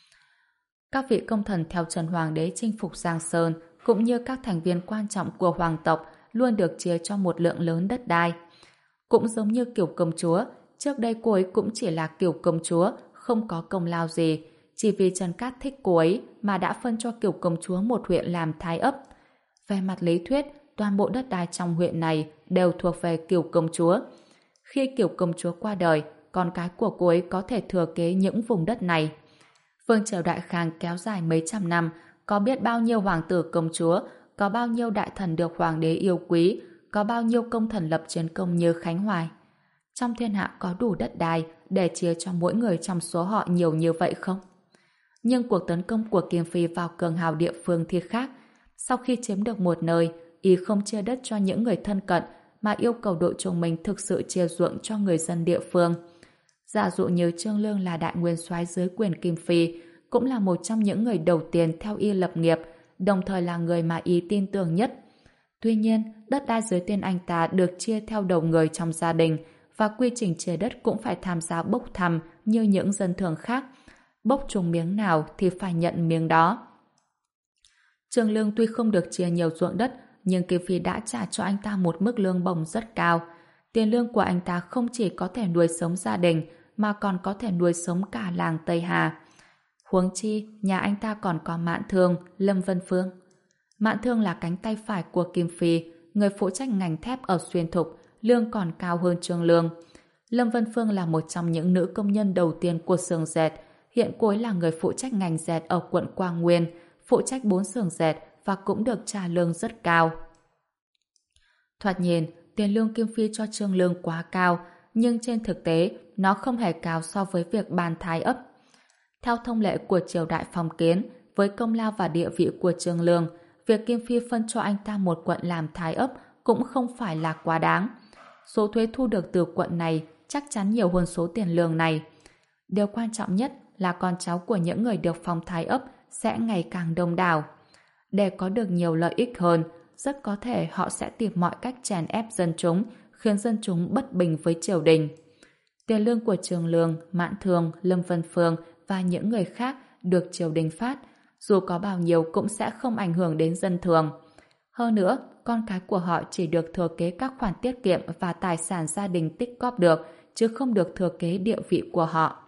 Các vị công thần theo Trần Hoàng đế chinh phục Giang Sơn cũng như các thành viên quan trọng của hoàng tộc luôn được chia cho một lượng lớn đất đai. Cũng giống như Kiều công chúa, trước đây cô ấy cũng chỉ là Kiều công chúa, không có công lao gì. Chỉ vì Trần Cát thích cô ấy mà đã phân cho Kiều công chúa một huyện làm thái ấp. Về mặt lý thuyết, toàn bộ đất đai trong huyện này đều thuộc về Kiều công chúa. Khi Kiều công chúa qua đời, con cái của cô ấy có thể thừa kế những vùng đất này. Vương triều Đại Khang kéo dài mấy trăm năm, có biết bao nhiêu hoàng tử công chúa, có bao nhiêu đại thần được hoàng đế yêu quý, có bao nhiêu công thần lập chiến công như Khánh Hoài. Trong thiên hạ có đủ đất đai để chia cho mỗi người trong số họ nhiều như vậy không? Nhưng cuộc tấn công của Kim Phi vào cường hào địa phương thì khác. Sau khi chiếm được một nơi, y không chia đất cho những người thân cận mà yêu cầu đội chồng mình thực sự chia ruộng cho người dân địa phương. Giả dụ như Trương Lương là đại nguyên soái dưới quyền Kim Phi, cũng là một trong những người đầu tiên theo y lập nghiệp, đồng thời là người mà y tin tưởng nhất. Tuy nhiên, đất đai dưới tên anh ta được chia theo đầu người trong gia đình và quy trình chia đất cũng phải tham gia bốc thăm như những dân thường khác. Bốc trúng miếng nào thì phải nhận miếng đó. Trương Lương tuy không được chia nhiều ruộng đất, nhưng Kim Phi đã trả cho anh ta một mức lương bổng rất cao. Tiền lương của anh ta không chỉ có thể nuôi sống gia đình, mà còn có thể nuôi sống cả làng Tây Hà. Huống chi, nhà anh ta còn có Mạn Thương, Lâm Vân Phương. Mạn Thương là cánh tay phải của Kim Phi, người phụ trách ngành thép ở Xuyên Thục, lương còn cao hơn Trương Lương. Lâm Vân Phương là một trong những nữ công nhân đầu tiên của xưởng dệt. Hiện cô ấy là người phụ trách ngành dệt ở quận Quang Nguyên, phụ trách bốn xưởng dệt và cũng được trả lương rất cao. Thoạt nhìn, tiền lương Kim Phi cho Trương Lương quá cao, nhưng trên thực tế, nó không hề cao so với việc bàn thái ấp. Theo thông lệ của triều đại phong kiến, với công lao và địa vị của Trương Lương, việc Kim Phi phân cho anh ta một quận làm thái ấp cũng không phải là quá đáng. Số thuế thu được từ quận này chắc chắn nhiều hơn số tiền lương này. Điều quan trọng nhất là con cháu của những người được phong thái ấp sẽ ngày càng đông đảo. Để có được nhiều lợi ích hơn, rất có thể họ sẽ tìm mọi cách chèn ép dân chúng, khiến dân chúng bất bình với triều đình. Tiền lương của Trường Lương, Mạn Thường, Lâm Vân Phương và những người khác được triều đình phát, dù có bao nhiêu cũng sẽ không ảnh hưởng đến dân thường. Hơn nữa, con cái của họ chỉ được thừa kế các khoản tiết kiệm và tài sản gia đình tích góp được, chứ không được thừa kế địa vị của họ.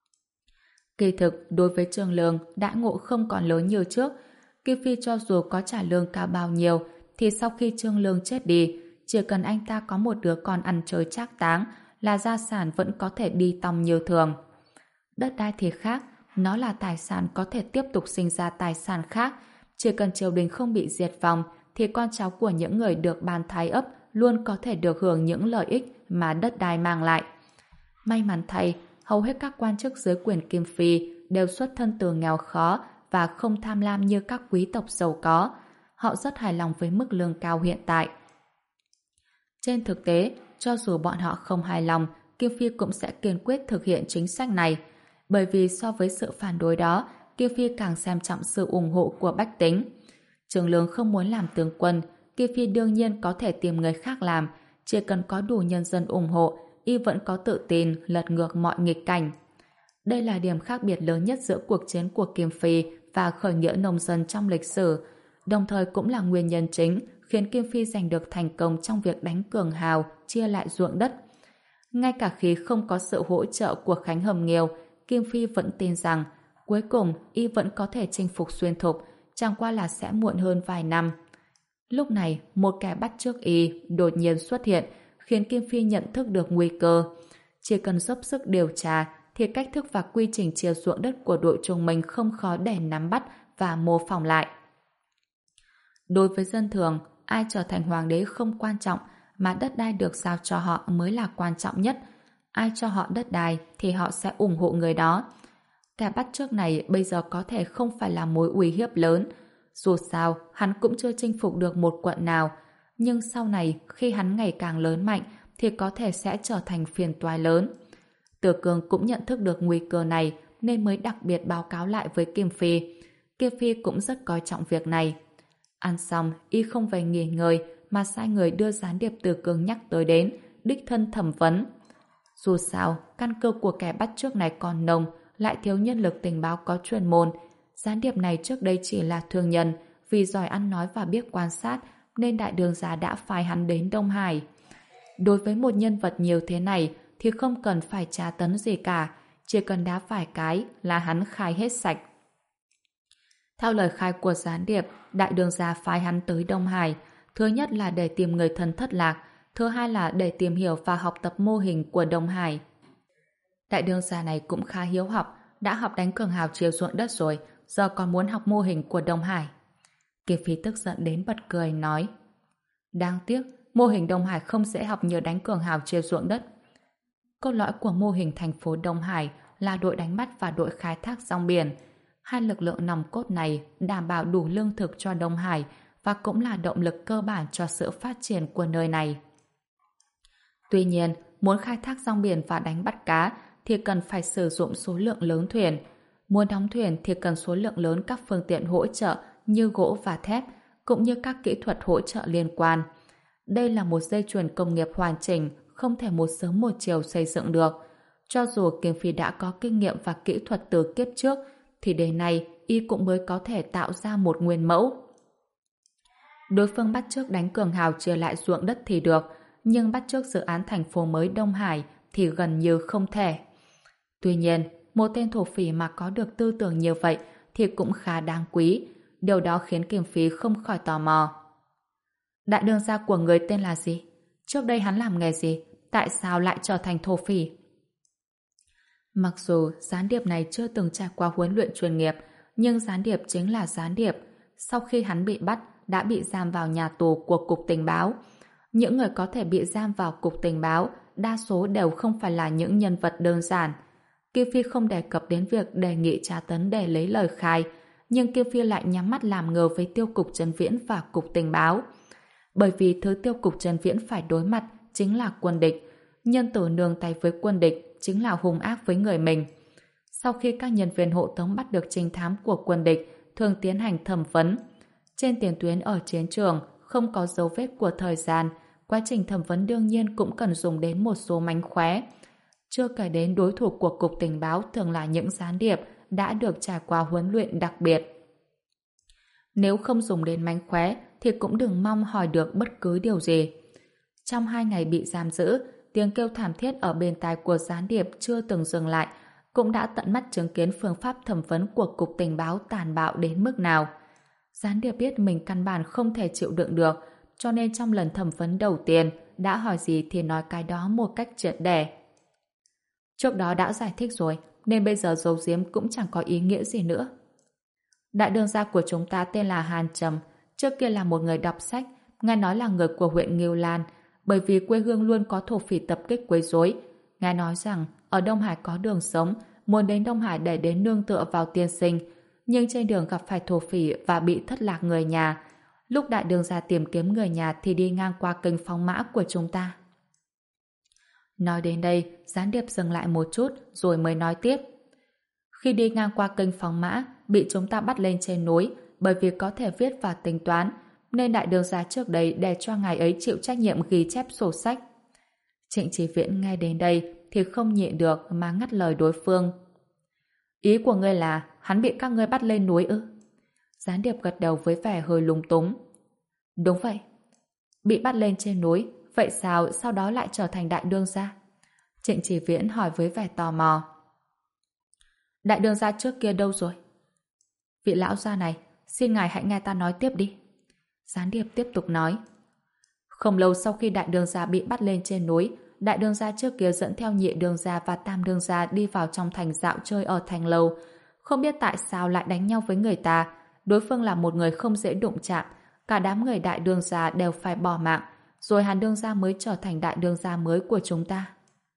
Kỳ thực, đối với Trường Lương, đãi ngộ không còn lớn như trước. Kim Phi cho dù có trả lương cao bao nhiêu, thì sau khi Trương Lương chết đi, chỉ cần anh ta có một đứa con ăn chơi trác táng là gia sản vẫn có thể đi tòng như thường. Đất đai thì khác, nó là tài sản có thể tiếp tục sinh ra tài sản khác. Chỉ cần triều đình không bị diệt vong, thì con cháu của những người được ban thái ấp luôn có thể được hưởng những lợi ích mà đất đai mang lại. May mắn thay, hầu hết các quan chức dưới quyền Kim Phi đều xuất thân từ nghèo khó và không tham lam như các quý tộc giàu có. Họ rất hài lòng với mức lương cao hiện tại. Trên thực tế, cho dù bọn họ không hài lòng, Kim Phi cũng sẽ kiên quyết thực hiện chính sách này. Bởi vì so với sự phản đối đó, Kim Phi càng xem trọng sự ủng hộ của bách tính. Trường Lương không muốn làm tướng quân, Kim Phi đương nhiên có thể tìm người khác làm, chỉ cần có đủ nhân dân ủng hộ, y vẫn có tự tin lật ngược mọi nghịch cảnh. Đây là điểm khác biệt lớn nhất giữa cuộc chiến của Kim Phi và khởi nghĩa nông dân trong lịch sử, đồng thời cũng là nguyên nhân chính khiến Kim Phi giành được thành công trong việc đánh Cường Hào, chia lại ruộng đất. Ngay cả khi không có sự hỗ trợ của Khánh Hầm Nghiêu, Kim Phi vẫn tin rằng cuối cùng y vẫn có thể chinh phục Xuyên Thục, chẳng qua là sẽ muộn hơn vài năm. Lúc này, một kẻ bắt chước y đột nhiên xuất hiện, khiến Kim Phi nhận thức được nguy cơ. Chỉ cần dốc sức điều tra, thì cách thức và quy trình chia ruộng đất của đội Trung Minh không khó để nắm bắt và mô phỏng lại. Đối với dân thường, ai trở thành hoàng đế không quan trọng, mà đất đai được giao cho họ mới là quan trọng nhất. Ai cho họ đất đai thì họ sẽ ủng hộ người đó. Kẻ bắt chước này bây giờ có thể không phải là mối uy hiếp lớn. Dù sao, hắn cũng chưa chinh phục được một quận nào. Nhưng sau này, khi hắn ngày càng lớn mạnh, thì có thể sẽ trở thành phiền toái lớn. Từ Cương cũng nhận thức được nguy cơ này, nên mới đặc biệt báo cáo lại với Kim Phi. Kim Phi cũng rất coi trọng việc này. Ăn xong, y không về nghỉ ngơi, mà sai người đưa gián điệp Từ Cương nhắc tới đến, đích thân thẩm vấn. Dù sao, căn cơ của kẻ bắt chước này còn nồng, lại thiếu nhân lực tình báo có chuyên môn. Gián điệp này trước đây chỉ là thương nhân, vì giỏi ăn nói và biết quan sát, nên đại đường gia đã phái hắn đến Đông Hải. Đối với một nhân vật nhiều thế này, thì không cần phải tra tấn gì cả, chỉ cần đá vài cái là hắn khai hết sạch. Theo lời khai của gián điệp, đại đường gia phái hắn tới Đông Hải, thứ nhất là để tìm người thân thất lạc, thứ hai là để tìm hiểu và học tập mô hình của Đông Hải. Đại đường gia này cũng khá hiếu học, đã học đánh Cường Hào chiều ruộng đất rồi, giờ còn muốn học mô hình của Đông Hải. Kim Phi tức giận đến bật cười, nói: đáng tiếc, mô hình Đông Hải không dễ học như đánh Cường Hào chiều ruộng đất. Cốt lõi của mô hình thành phố Đông Hải là đội đánh bắt và đội khai thác rong biển. Hai lực lượng nòng cốt này đảm bảo đủ lương thực cho Đông Hải và cũng là động lực cơ bản cho sự phát triển của nơi này. Tuy nhiên, muốn khai thác rong biển và đánh bắt cá thì cần phải sử dụng số lượng lớn thuyền. Muốn đóng thuyền thì cần số lượng lớn các phương tiện hỗ trợ như gỗ và thép, cũng như các kỹ thuật hỗ trợ liên quan. Đây là một dây chuyền công nghiệp hoàn chỉnh, không thể một sớm một chiều xây dựng được. Cho dù Kim Phi đã có kinh nghiệm và kỹ thuật từ kiếp trước, thì đến nay y cũng mới có thể tạo ra một nguyên mẫu. Đối phương bắt chước đánh Cường Hào chia lại ruộng đất thì được, nhưng bắt chước dự án thành phố mới Đông Hải thì gần như không thể. Tuy nhiên, một tên thổ phỉ mà có được tư tưởng như vậy thì cũng khá đáng quý. Điều đó khiến Kim Phi không khỏi tò mò. Đại đường gia của người tên là gì? Trước đây hắn làm nghề gì? Tại sao lại trở thành thổ phỉ? Mặc dù gián điệp này chưa từng trải qua huấn luyện chuyên nghiệp, nhưng gián điệp chính là gián điệp. Sau khi hắn bị bắt, đã bị giam vào nhà tù của Cục Tình báo. Những người có thể bị giam vào Cục Tình báo, đa số đều không phải là những nhân vật đơn giản. Kim Phi không đề cập đến việc đề nghị tra tấn để lấy lời khai, nhưng Kim Phi lại nhắm mắt làm ngờ với Tiêu cục Trần Viễn và Cục Tình báo. Bởi vì thứ Tiêu cục Trần Viễn phải đối mặt chính là quân địch. Nhân tử nương tay với quân địch chính là hung ác với người mình. Sau khi các nhân viên hộ tống bắt được trinh thám của quân địch, thường tiến hành thẩm vấn. Trên tiền tuyến ở chiến trường, không có dấu vết của thời gian, quá trình thẩm vấn đương nhiên cũng cần dùng đến một số mánh khóe. Chưa kể đến đối thủ của Cục Tình báo thường là những gián điệp đã được trải qua huấn luyện đặc biệt. Nếu không dùng đến mánh khóe thì cũng đừng mong hỏi được bất cứ điều gì. Trong hai ngày bị giam giữ, tiếng kêu thảm thiết ở bên tai của gián điệp chưa từng dừng lại, cũng đã tận mắt chứng kiến phương pháp thẩm vấn của Cục Tình báo tàn bạo đến mức nào. Gián điệp biết mình căn bản không thể chịu đựng được, cho nên trong lần thẩm vấn đầu tiên đã hỏi gì thì nói cái đó một cách triệt để. Trước đó đã giải thích rồi, nên bây giờ giấu giếm cũng chẳng có ý nghĩa gì nữa. Đại đương gia của chúng ta tên là Hàn Trầm, trước kia là một người đọc sách, nghe nói là người của huyện Ngưu Lan, bởi vì quê hương luôn có thổ phỉ tập kích quấy rối. Nghe nói rằng ở Đông Hải có đường sống, muốn đến Đông Hải để đến nương tựa vào tiên sinh, nhưng trên đường gặp phải thổ phỉ và bị thất lạc người nhà. Lúc đại đương gia tìm kiếm người nhà thì đi ngang qua kênh phóng mã của chúng ta. Nói đến đây, gián điệp dừng lại một chút rồi mới nói tiếp. Khi đi ngang qua kênh phóng mã, bị chúng ta bắt lên trên núi, bởi vì có thể viết và tính toán, nên đại đương gia trước đây để cho ngài ấy chịu trách nhiệm ghi chép sổ sách. Trịnh Chí Viễn nghe đến đây thì không nhịn được mà ngắt lời đối phương. Ý của ngươi là hắn bị các ngươi bắt lên núi ư? Gián điệp gật đầu với vẻ hơi lúng túng. Đúng vậy. Bị bắt lên trên núi, vậy sao sau đó lại trở thành đại đương gia? Trịnh Chí Viễn hỏi với vẻ tò mò. Đại đương gia trước kia đâu rồi? Vị lão gia này, xin ngài hãy nghe ta nói tiếp đi. Gián điệp tiếp tục nói. Không lâu sau khi đại đương gia bị bắt lên trên núi, đại đương gia trước kia dẫn theo nhị đương gia và tam đương gia đi vào trong thành dạo chơi ở thành lầu. Không biết tại sao lại đánh nhau với người ta. Đối phương là một người không dễ đụng chạm. Cả đám người đại đương gia đều phải bỏ mạng. Rồi Hàn đương gia mới trở thành đại đương gia mới của chúng ta.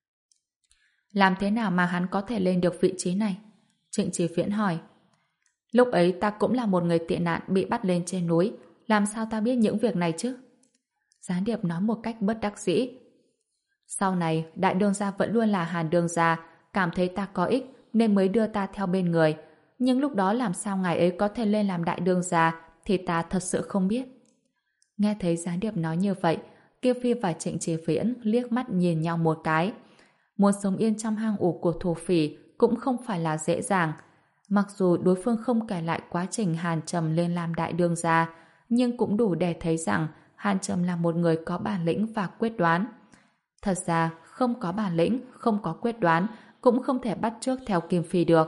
Làm thế nào mà hắn có thể lên được vị trí này? Trịnh Chí Viễn hỏi. Lúc ấy ta cũng là một người tị nạn bị bắt lên trên núi. Làm sao ta biết những việc này chứ? Gián điệp nói một cách bất đắc dĩ. Sau này, đại đương gia vẫn luôn là Hàn đương gia, cảm thấy ta có ích nên mới đưa ta theo bên người. Nhưng lúc đó làm sao ngài ấy có thể lên làm đại đương gia thì ta thật sự không biết. Nghe thấy gián điệp nói như vậy, Kiêu Phi và Trịnh Chí Viễn liếc mắt nhìn nhau một cái. Muốn sống yên trong hang ổ của thổ phỉ cũng không phải là dễ dàng. Mặc dù đối phương không kể lại quá trình Hàn Trầm lên làm đại đương gia, nhưng cũng đủ để thấy rằng Hàn Trầm là một người có bản lĩnh và quyết đoán. Thật ra, không có bản lĩnh, không có quyết đoán, cũng không thể bắt chước theo Kim Phi được.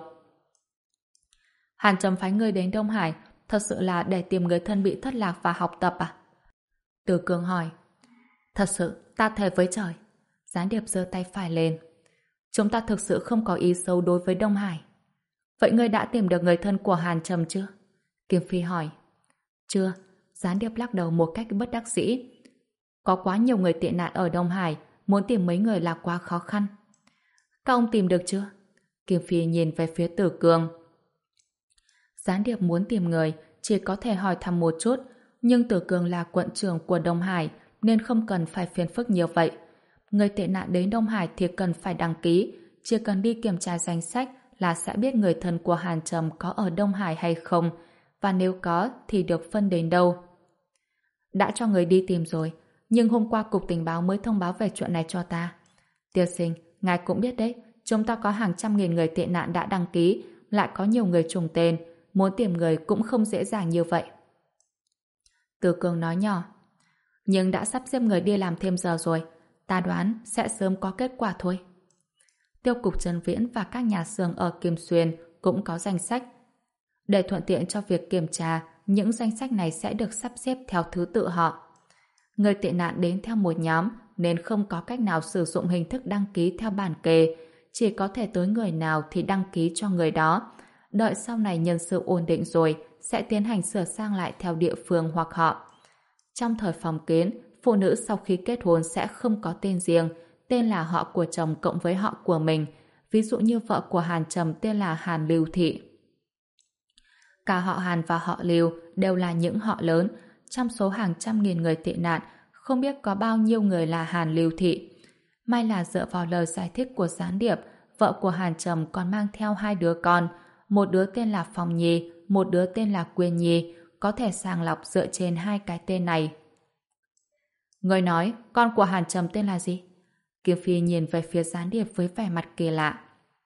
Hàn Trầm phái người đến Đông Hải, thật sự là để tìm người thân bị thất lạc và học tập à? Từ Cương hỏi. Thật sự, ta thề với trời. Gián điệp giơ tay phải lên. Chúng ta thực sự không có ý xấu đối với Đông Hải. Vậy ngươi đã tìm được người thân của Hàn Trầm chưa? Kim Phi hỏi. Chưa. Gián điệp lắc đầu một cách bất đắc dĩ. Có quá nhiều người tị nạn ở Đông Hải, muốn tìm mấy người là quá khó khăn. Các ông tìm được chưa? Kim Phi nhìn về phía Tử Cương. Gián điệp muốn tìm người, chỉ có thể hỏi thăm một chút, nhưng Tử Cương là quận trưởng của Đông Hải, nên không cần phải phiền phức nhiều vậy. Người tị nạn đến Đông Hải thì cần phải đăng ký, chỉ cần đi kiểm tra danh sách là sẽ biết người thân của Hàn Trầm có ở Đông Hải hay không, và nếu có thì được phân đến đâu. Đã cho người đi tìm rồi, nhưng hôm qua Cục Tình báo mới thông báo về chuyện này cho ta. Tiên sinh, ngài cũng biết đấy, chúng ta có hàng trăm nghìn người tị nạn đã đăng ký, lại có nhiều người trùng tên, muốn tìm người cũng không dễ dàng như vậy. Từ Cường nói nhỏ. Nhưng đã sắp xếp người đi làm thêm giờ rồi, ta đoán sẽ sớm có kết quả thôi. Tiêu cục Trần Viễn và các nhà xưởng ở Kim Xuyên cũng có danh sách. Để thuận tiện cho việc kiểm tra, những danh sách này sẽ được sắp xếp theo thứ tự họ. Người tị nạn đến theo một nhóm nên không có cách nào sử dụng hình thức đăng ký theo bản kê, chỉ có thể tới người nào thì đăng ký cho người đó. Đợi sau này nhân sự ổn định rồi sẽ tiến hành sửa sang lại theo địa phương hoặc họ. Trong thời phong kiến, phụ nữ sau khi kết hôn sẽ không có tên riêng, tên là họ của chồng cộng với họ của mình. Ví dụ như vợ của Hàn Trầm tên là Hàn Lưu Thị. Cả họ Hàn và họ Lưu đều là những họ lớn. Trong số hàng trăm nghìn người tị nạn, không biết có bao nhiêu người là Hàn Lưu Thị. May là dựa vào lời giải thích của gián điệp vợ của Hàn Trầm còn mang theo hai đứa con, một đứa tên là Phong Nhi, một đứa tên là Quyên Nhi, có thể sàng lọc dựa trên hai cái tên này. Người nói, con của Hàn Trầm tên là gì? Kim Phi nhìn về phía gián điệp với vẻ mặt kỳ lạ.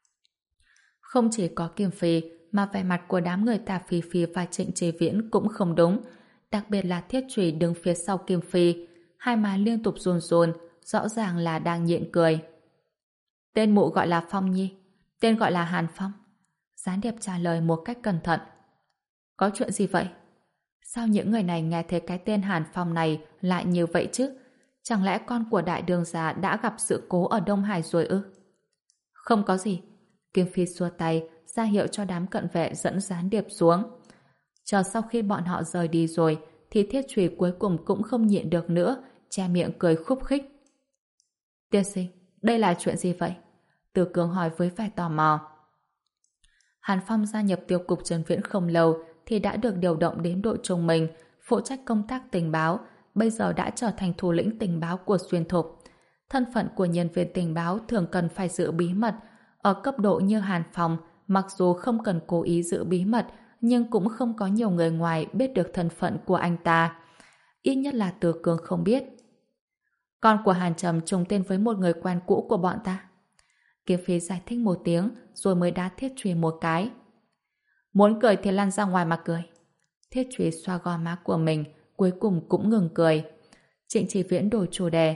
Không chỉ có Kim Phi, mà vẻ mặt của đám người Tả Phi Phi và Trịnh Chế Viễn cũng không đúng, đặc biệt là Thiết Trùy đứng phía sau Kim Phi, hai má liên tục run run, rõ ràng là đang nhịn cười. Tên mụ gọi là Phong Nhi, tên gọi là Hàn Phong. Gián điệp trả lời một cách cẩn thận. Có chuyện gì vậy? Sao những người này nghe thấy cái tên Hàn Phong này lại như vậy chứ? Chẳng lẽ con của đại đường gia đã gặp sự cố ở Đông Hải rồi ư? Không có gì. Kim Phi xua tay, ra hiệu cho đám cận vệ dẫn gián điệp xuống. Chờ sau khi bọn họ rời đi rồi, thì Thiết Trùy cuối cùng cũng không nhịn được nữa, che miệng cười khúc khích. Tiên sinh, đây là chuyện gì vậy? Từ Cường hỏi với vẻ tò mò. Hàn Phong gia nhập tiêu cục Trần Viễn không lâu thì đã được điều động đến đội trùng mình, phụ trách công tác tình báo, bây giờ đã trở thành thủ lĩnh tình báo của Xuyên Thục. Thân phận của nhân viên tình báo thường cần phải giữ bí mật. Ở cấp độ như Hàn Phong, mặc dù không cần cố ý giữ bí mật, nhưng cũng không có nhiều người ngoài biết được thân phận của anh ta. Ít nhất là Từ Cường không biết. Con của Hàn Trầm trùng tên với một người quen cũ của bọn ta. Kiếm Phi giải thích một tiếng, rồi mới đá Thiết Trùy một cái. Muốn cười thì lăn ra ngoài mà cười. Thiết Trùy xoa gò má của mình, cuối cùng cũng ngừng cười. Trịnh Chỉ Viễn đổi chủ đề.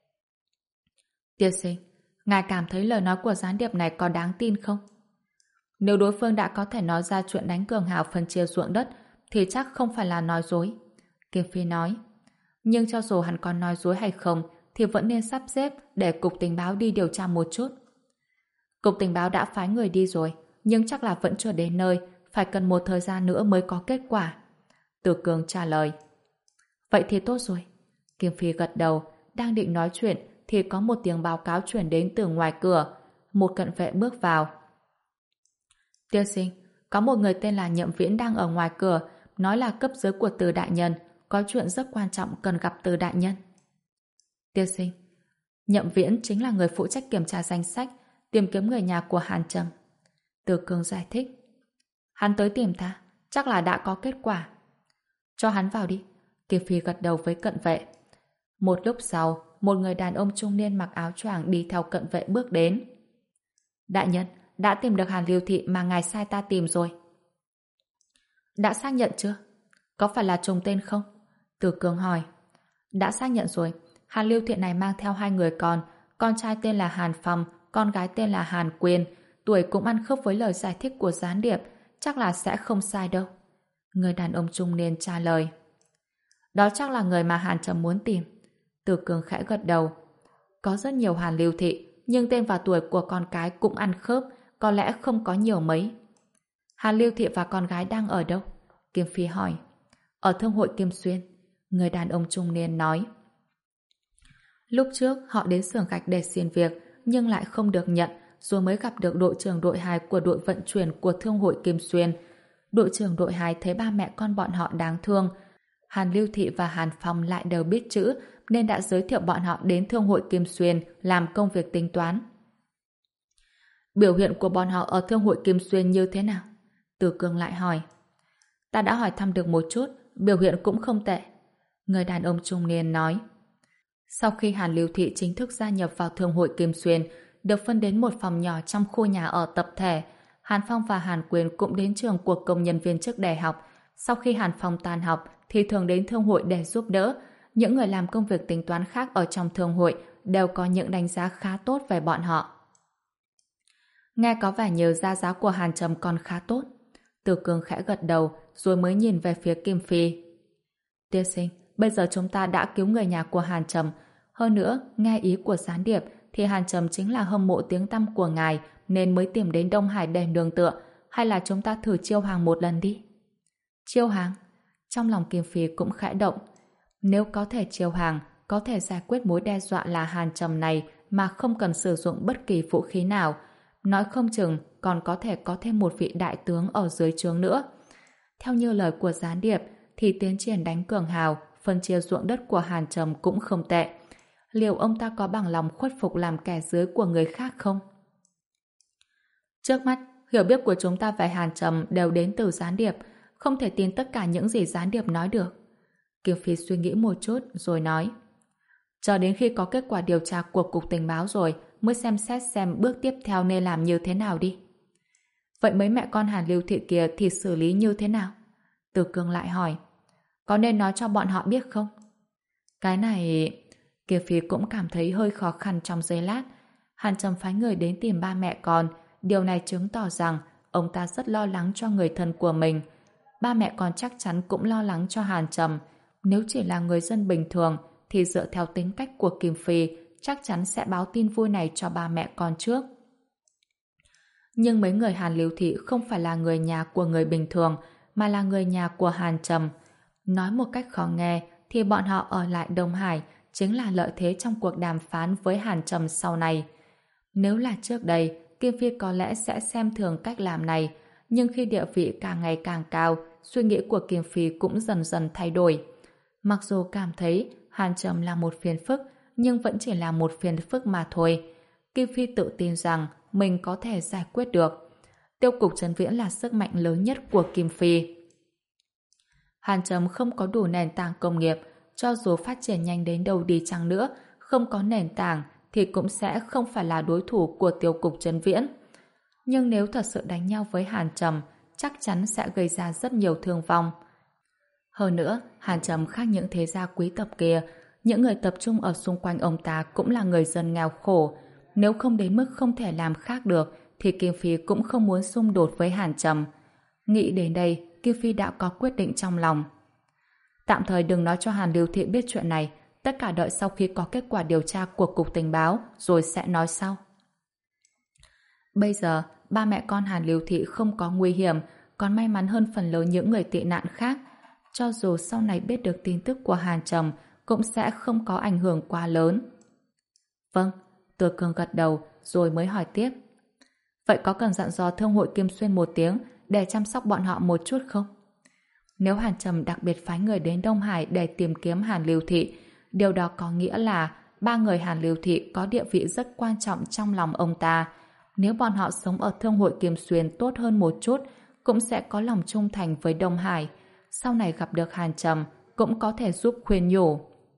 Tiên sinh, ngài cảm thấy lời nói của gián điệp này có đáng tin không? Nếu đối phương đã có thể nói ra chuyện đánh Cường Hào phân chia ruộng đất, thì chắc không phải là nói dối. Kiếm Phi nói. Nhưng cho dù hắn có nói dối hay không, thì vẫn nên sắp xếp để cục tình báo đi điều tra một chút. Cục tình báo đã phái người đi rồi, nhưng chắc là vẫn chưa đến nơi, phải cần một thời gian nữa mới có kết quả. Từ Cường trả lời. Vậy thì tốt rồi. Kim Phi gật đầu, đang định nói chuyện thì có một tiếng báo cáo chuyển đến từ ngoài cửa. Một cận vệ bước vào. Tiên sinh, có một người tên là Nhậm Viễn đang ở ngoài cửa, nói là cấp dưới của Từ đại nhân, có chuyện rất quan trọng cần gặp Từ đại nhân. Tiên sinh, Nhậm Viễn chính là người phụ trách kiểm tra danh sách, tìm kiếm người nhà của Hàn Trầm. Từ Cường giải thích. Hắn tới tìm ta, chắc là đã có kết quả. Cho hắn vào đi. Kim Phi gật đầu với cận vệ. Một lúc sau, một người đàn ông trung niên mặc áo choàng đi theo cận vệ bước đến. Đại nhân, đã tìm được Hàn Lưu Thị mà ngài sai ta tìm rồi. Đã xác nhận chưa? Có phải là trùng tên không? Từ Cường hỏi. Đã xác nhận rồi. Hàn Lưu Thị này mang theo hai người con, con trai tên là Hàn Phong, con gái tên là Hàn Quyên, tuổi cũng ăn khớp với lời giải thích của gián điệp, chắc là sẽ không sai đâu. Người đàn ông trung niên trả lời. Đó chắc là người mà Hàn Trầm muốn tìm. Từ Cường khẽ gật đầu. Có rất nhiều Hàn Lưu Thị, nhưng tên và tuổi của con cái cũng ăn khớp, có lẽ không có nhiều mấy. Hàn Lưu Thị và con gái đang ở đâu? Kim Phi hỏi. Ở Thương hội Kim Xuyên. Người đàn ông trung niên nói. Lúc trước họ đến xưởng gạch để xin việc, nhưng lại không được nhận, rồi mới gặp được đội trưởng đội hai của đội vận chuyển của Thương hội Kim Xuyên. Đội trưởng đội hai thấy ba mẹ con bọn họ đáng thương. Hàn Lưu Thị và Hàn Phong lại đều biết chữ, nên đã giới thiệu bọn họ đến Thương hội Kim Xuyên làm công việc tính toán. Biểu hiện của bọn họ ở Thương hội Kim Xuyên như thế nào? Từ Cường lại hỏi. Ta đã hỏi thăm được một chút, biểu hiện cũng không tệ. Người đàn ông trung niên nói. Sau khi Hàn Lưu Thị chính thức gia nhập vào Thương hội Kim Xuyên, được phân đến một phòng nhỏ trong khu nhà ở tập thể, Hàn Phong và Hàn Quyền cũng đến trường của công nhân viên chức để học. Sau khi Hàn Phong tan học thì thường đến Thương hội để giúp đỡ. Những người làm công việc tính toán khác ở trong Thương hội đều có những đánh giá khá tốt về bọn họ. Nghe có vẻ như gia giá của Hàn Trầm còn khá tốt. Từ Cường khẽ gật đầu rồi mới nhìn về phía Kim Phi. Tiên sinh, bây giờ chúng ta đã cứu người nhà của Hàn Trầm. Hơn nữa, nghe ý của gián điệp thì Hàn Trầm chính là hâm mộ tiếng tăm của ngài nên mới tìm đến Đông Hải để nương tựa. Hay là chúng ta thử chiêu hàng một lần đi? Chiêu hàng? Trong lòng Kim Phi cũng khẽ động. Nếu có thể chiêu hàng, có thể giải quyết mối đe dọa là Hàn Trầm này mà không cần sử dụng bất kỳ vũ khí nào. Nói không chừng còn có thể có thêm một vị đại tướng ở dưới trướng nữa. Theo như lời của gián điệp thì tiến triển đánh Cường Hào, phân chia ruộng đất của Hàn Trầm cũng không tệ. Liệu ông ta có bằng lòng khuất phục làm kẻ dưới của người khác không? Trước mắt, hiểu biết của chúng ta về Hàn Trầm đều đến từ gián điệp, không thể tin tất cả những gì gián điệp nói được. Kiều Phi suy nghĩ một chút rồi nói. Chờ đến khi có kết quả điều tra của Cục Tình báo rồi mới xem xét xem bước tiếp theo nên làm như thế nào đi. Vậy mấy mẹ con Hàn Lưu Thị kia thì xử lý như thế nào? Từ Cương lại hỏi. Có nên nói cho bọn họ biết không? Cái này... Kiều Phi cũng cảm thấy hơi khó khăn trong giây lát. Hàn Trầm phái người đến tìm ba mẹ con. Điều này chứng tỏ rằng ông ta rất lo lắng cho người thân của mình. Ba mẹ con chắc chắn cũng lo lắng cho Hàn Trầm. Nếu chỉ là người dân bình thường thì dựa theo tính cách của Kim Phi chắc chắn sẽ báo tin vui này cho ba mẹ con trước. Nhưng mấy người Hàn Lưu Thị không phải là người nhà của người bình thường mà là người nhà của Hàn Trầm. Nói một cách khó nghe thì bọn họ ở lại Đông Hải chính là lợi thế trong cuộc đàm phán với Hàn Trầm sau này. Nếu là trước đây, Kim Phi có lẽ sẽ xem thường cách làm này, nhưng khi địa vị càng ngày càng cao, suy nghĩ của Kim Phi cũng dần dần thay đổi. Mặc dù cảm thấy Hàn Trầm là một phiền phức, nhưng vẫn chỉ là một phiền phức mà thôi. Kim Phi tự tin rằng mình có thể giải quyết được. Tiêu cục Trấn Viễn là sức mạnh lớn nhất của Kim Phi. Hàn Trầm không có đủ nền tảng công nghiệp, cho dù phát triển nhanh đến đâu đi chăng nữa, không có nền tảng thì cũng sẽ không phải là đối thủ của tiêu cục Trấn Viễn. Nhưng nếu thật sự đánh nhau với Hàn Trầm, chắc chắn sẽ gây ra rất nhiều thương vong. Hơn nữa, Hàn Trầm khác những thế gia quý tộc kia, những người tập trung ở xung quanh ông ta cũng là người dân nghèo khổ. Nếu không đến mức không thể làm khác được, thì Kim Phi cũng không muốn xung đột với Hàn Trầm. Nghĩ đến đây, Kim Phi đã có quyết định trong lòng. Tạm thời đừng nói cho Hàn Lưu Thị biết chuyện này, tất cả đợi sau khi có kết quả điều tra của Cục Tình báo rồi sẽ nói sau. Bây giờ, ba mẹ con Hàn Lưu Thị không có nguy hiểm, còn may mắn hơn phần lớn những người tị nạn khác. Cho dù sau này biết được tin tức của Hàn Trầm, cũng sẽ không có ảnh hưởng quá lớn. Vâng, Từ Cường gật đầu rồi mới hỏi tiếp. Vậy có cần dặn dò Thương hội Kim Xuyên một tiếng để chăm sóc bọn họ một chút không? Nếu Hàn Trầm đặc biệt phái người đến Đông Hải để tìm kiếm Hàn Lưu Thị, điều đó có nghĩa là ba người Hàn Lưu Thị có địa vị rất quan trọng trong lòng ông ta. Nếu bọn họ sống ở Thương hội Kim Xuyên tốt hơn một chút, cũng sẽ có lòng trung thành với Đông Hải. Sau này gặp được Hàn Trầm, cũng có thể giúp khuyên nhủ.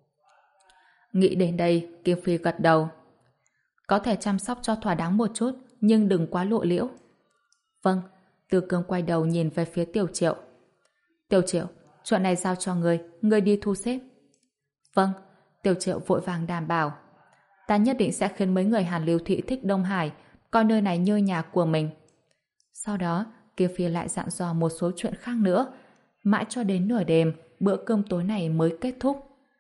Nghĩ đến đây, Kim Phi gật đầu. Có thể chăm sóc cho thỏa đáng một chút, nhưng đừng quá lộ liễu. Vâng, Từ Cương quay đầu nhìn về phía Tiểu Triệu. Tiểu Triệu, chuyện này giao cho ngươi, ngươi đi thu xếp. Vâng, Tiểu Triệu vội vàng đảm bảo. Ta nhất định sẽ khiến mấy người Hàn Lưu Thị thích Đông Hải, coi nơi này như nhà của mình. Sau đó, Kim Phi lại dặn dò một số chuyện khác nữa. Mãi cho đến nửa đêm, bữa cơm tối này mới kết thúc.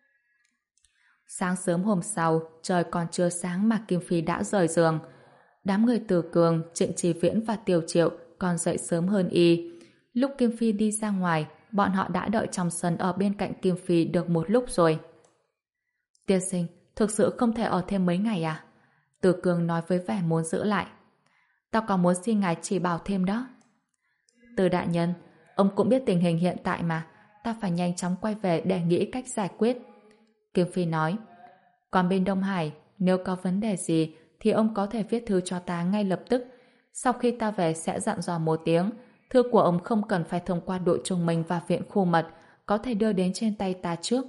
Sáng sớm hôm sau, trời còn chưa sáng mà Kim Phi đã rời giường. Đám người Từ Cường, Trịnh Trì Viễn và Tiểu Triệu còn dậy sớm hơn y. Lúc Kim Phi đi ra ngoài, bọn họ đã đợi trong sân ở bên cạnh Kim Phi được một lúc rồi. Tiên sinh, thực sự không thể ở thêm mấy ngày à? Từ Cường nói với vẻ muốn giữ lại. Tao còn muốn xin ngài chỉ bảo thêm đó. Từ đại nhân, ông cũng biết tình hình hiện tại mà, ta phải nhanh chóng quay về để nghĩ cách giải quyết. Kim Phi nói. Còn bên Đông Hải, nếu có vấn đề gì thì ông có thể viết thư cho ta ngay lập tức. Sau khi ta về sẽ dặn dò một tiếng. Thư của ông không cần phải thông qua đội trung minh và viện khu mật, có thể đưa đến trên tay ta trước.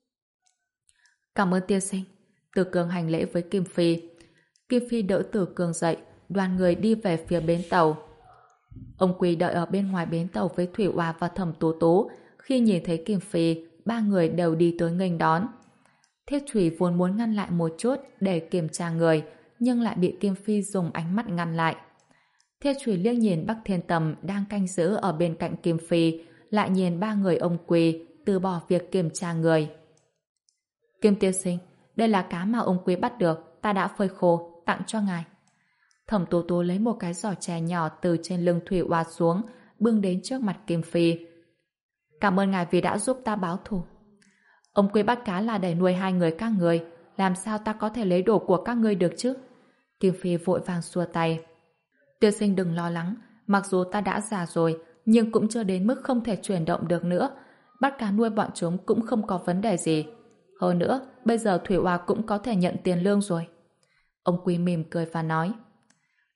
Cảm ơn tiên sinh. Từ Cường hành lễ với Kim Phi. Kim Phi đỡ Từ Cường dậy, đoàn người đi về phía bến tàu. Ông Quý đợi ở bên ngoài bến tàu với Thủy Oa và Thẩm Tú Tú. Khi nhìn thấy Kim Phi, ba người đều đi tới nghênh đón. Thiết Thủy vốn muốn ngăn lại một chút để kiểm tra người, nhưng lại bị Kim Phi dùng ánh mắt ngăn lại. Thiết Thủy liếc nhìn Bắc Thiên Tầm đang canh giữ ở bên cạnh Kim Phi, lại nhìn ba người ông Quý từ bỏ việc kiểm tra người. Kim tiên sinh, đây là cá mà ông Quý bắt được, ta đã phơi khô, tặng cho ngài. Thẩm Tú Tú lấy một cái giỏ chè nhỏ từ trên lưng Thủy Oa xuống, bưng đến trước mặt Kim Phi. Cảm ơn ngài vì đã giúp ta báo thù. Ông Quý bắt cá là để nuôi hai người các người, làm sao ta có thể lấy đồ của các ngươi được chứ? Kim Phi vội vàng xua tay. Tiên sinh đừng lo lắng, mặc dù ta đã già rồi, nhưng cũng chưa đến mức không thể chuyển động được nữa. Bắt cá nuôi bọn chúng cũng không có vấn đề gì. Hơn nữa, bây giờ Thủy Oa cũng có thể nhận tiền lương rồi. Ông Quý mỉm cười và nói.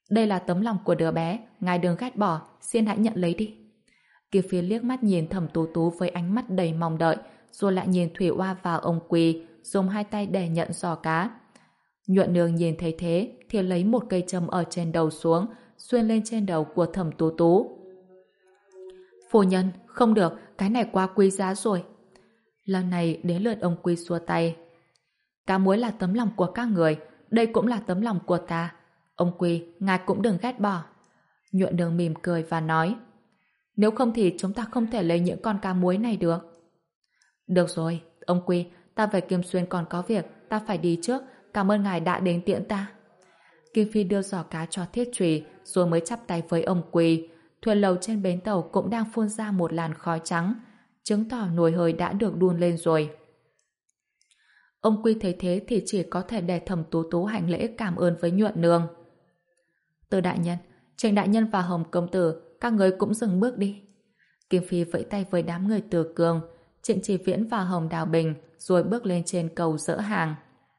Đây là tấm lòng của đứa bé, ngài đừng ghét bỏ, xin hãy nhận lấy đi. Kiều Phi liếc mắt nhìn Thẩm Tú Tú với ánh mắt đầy mong đợi, rồi lại nhìn Thủy Oa và ông Quy, dùng hai tay để nhận giò cá. Nhuận Nương nhìn thấy thế thì lấy một cây châm ở trên đầu xuống, xuyên lên trên đầu của Thẩm Tú Tú. Phu nhân, không được, cái này quá quý giá rồi. Lần này đến lượt ông Quy xua tay. Cá muối là tấm lòng của các người, đây cũng là tấm lòng của ta. Ông Quy, ngài cũng đừng ghét bỏ. Nhuận Nương mỉm cười và nói, nếu không thì chúng ta không thể lấy những con cá muối này được. Được rồi, ông Quy, ta về Kim Xuyên còn có việc, ta phải đi trước, cảm ơn ngài đã đến tiễn ta. Kim Phi đưa giỏ cá cho Thiết Trùy, rồi mới chắp tay với ông Quy. Thuyền lầu trên bến tàu cũng đang phun ra một làn khói trắng, chứng tỏ nồi hơi đã được đun lên rồi. Ông Quy thấy thế thì chỉ có thể để Thẩm Tú Tú hành lễ cảm ơn với Nhuận Nương. Từ đại nhân, Trình đại nhân và Hồng công tử, các người cũng dừng bước đi. Kim Phi vẫy tay với đám người Từ Cương, Trịnh Chỉ Viễn và Hồng Đào Bình, rồi bước lên trên cầu dỡ hàng.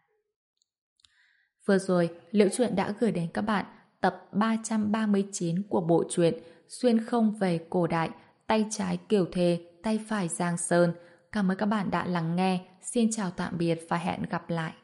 Vừa rồi, Liễu Chuyện đã gửi đến các bạn tập ba trăm ba mươi chín của bộ truyện Xuyên không về cổ đại, tay trái Kiều Thê, tay phải Giang Sơn. Cảm ơn các bạn đã lắng nghe. Xin chào tạm biệt và hẹn gặp lại.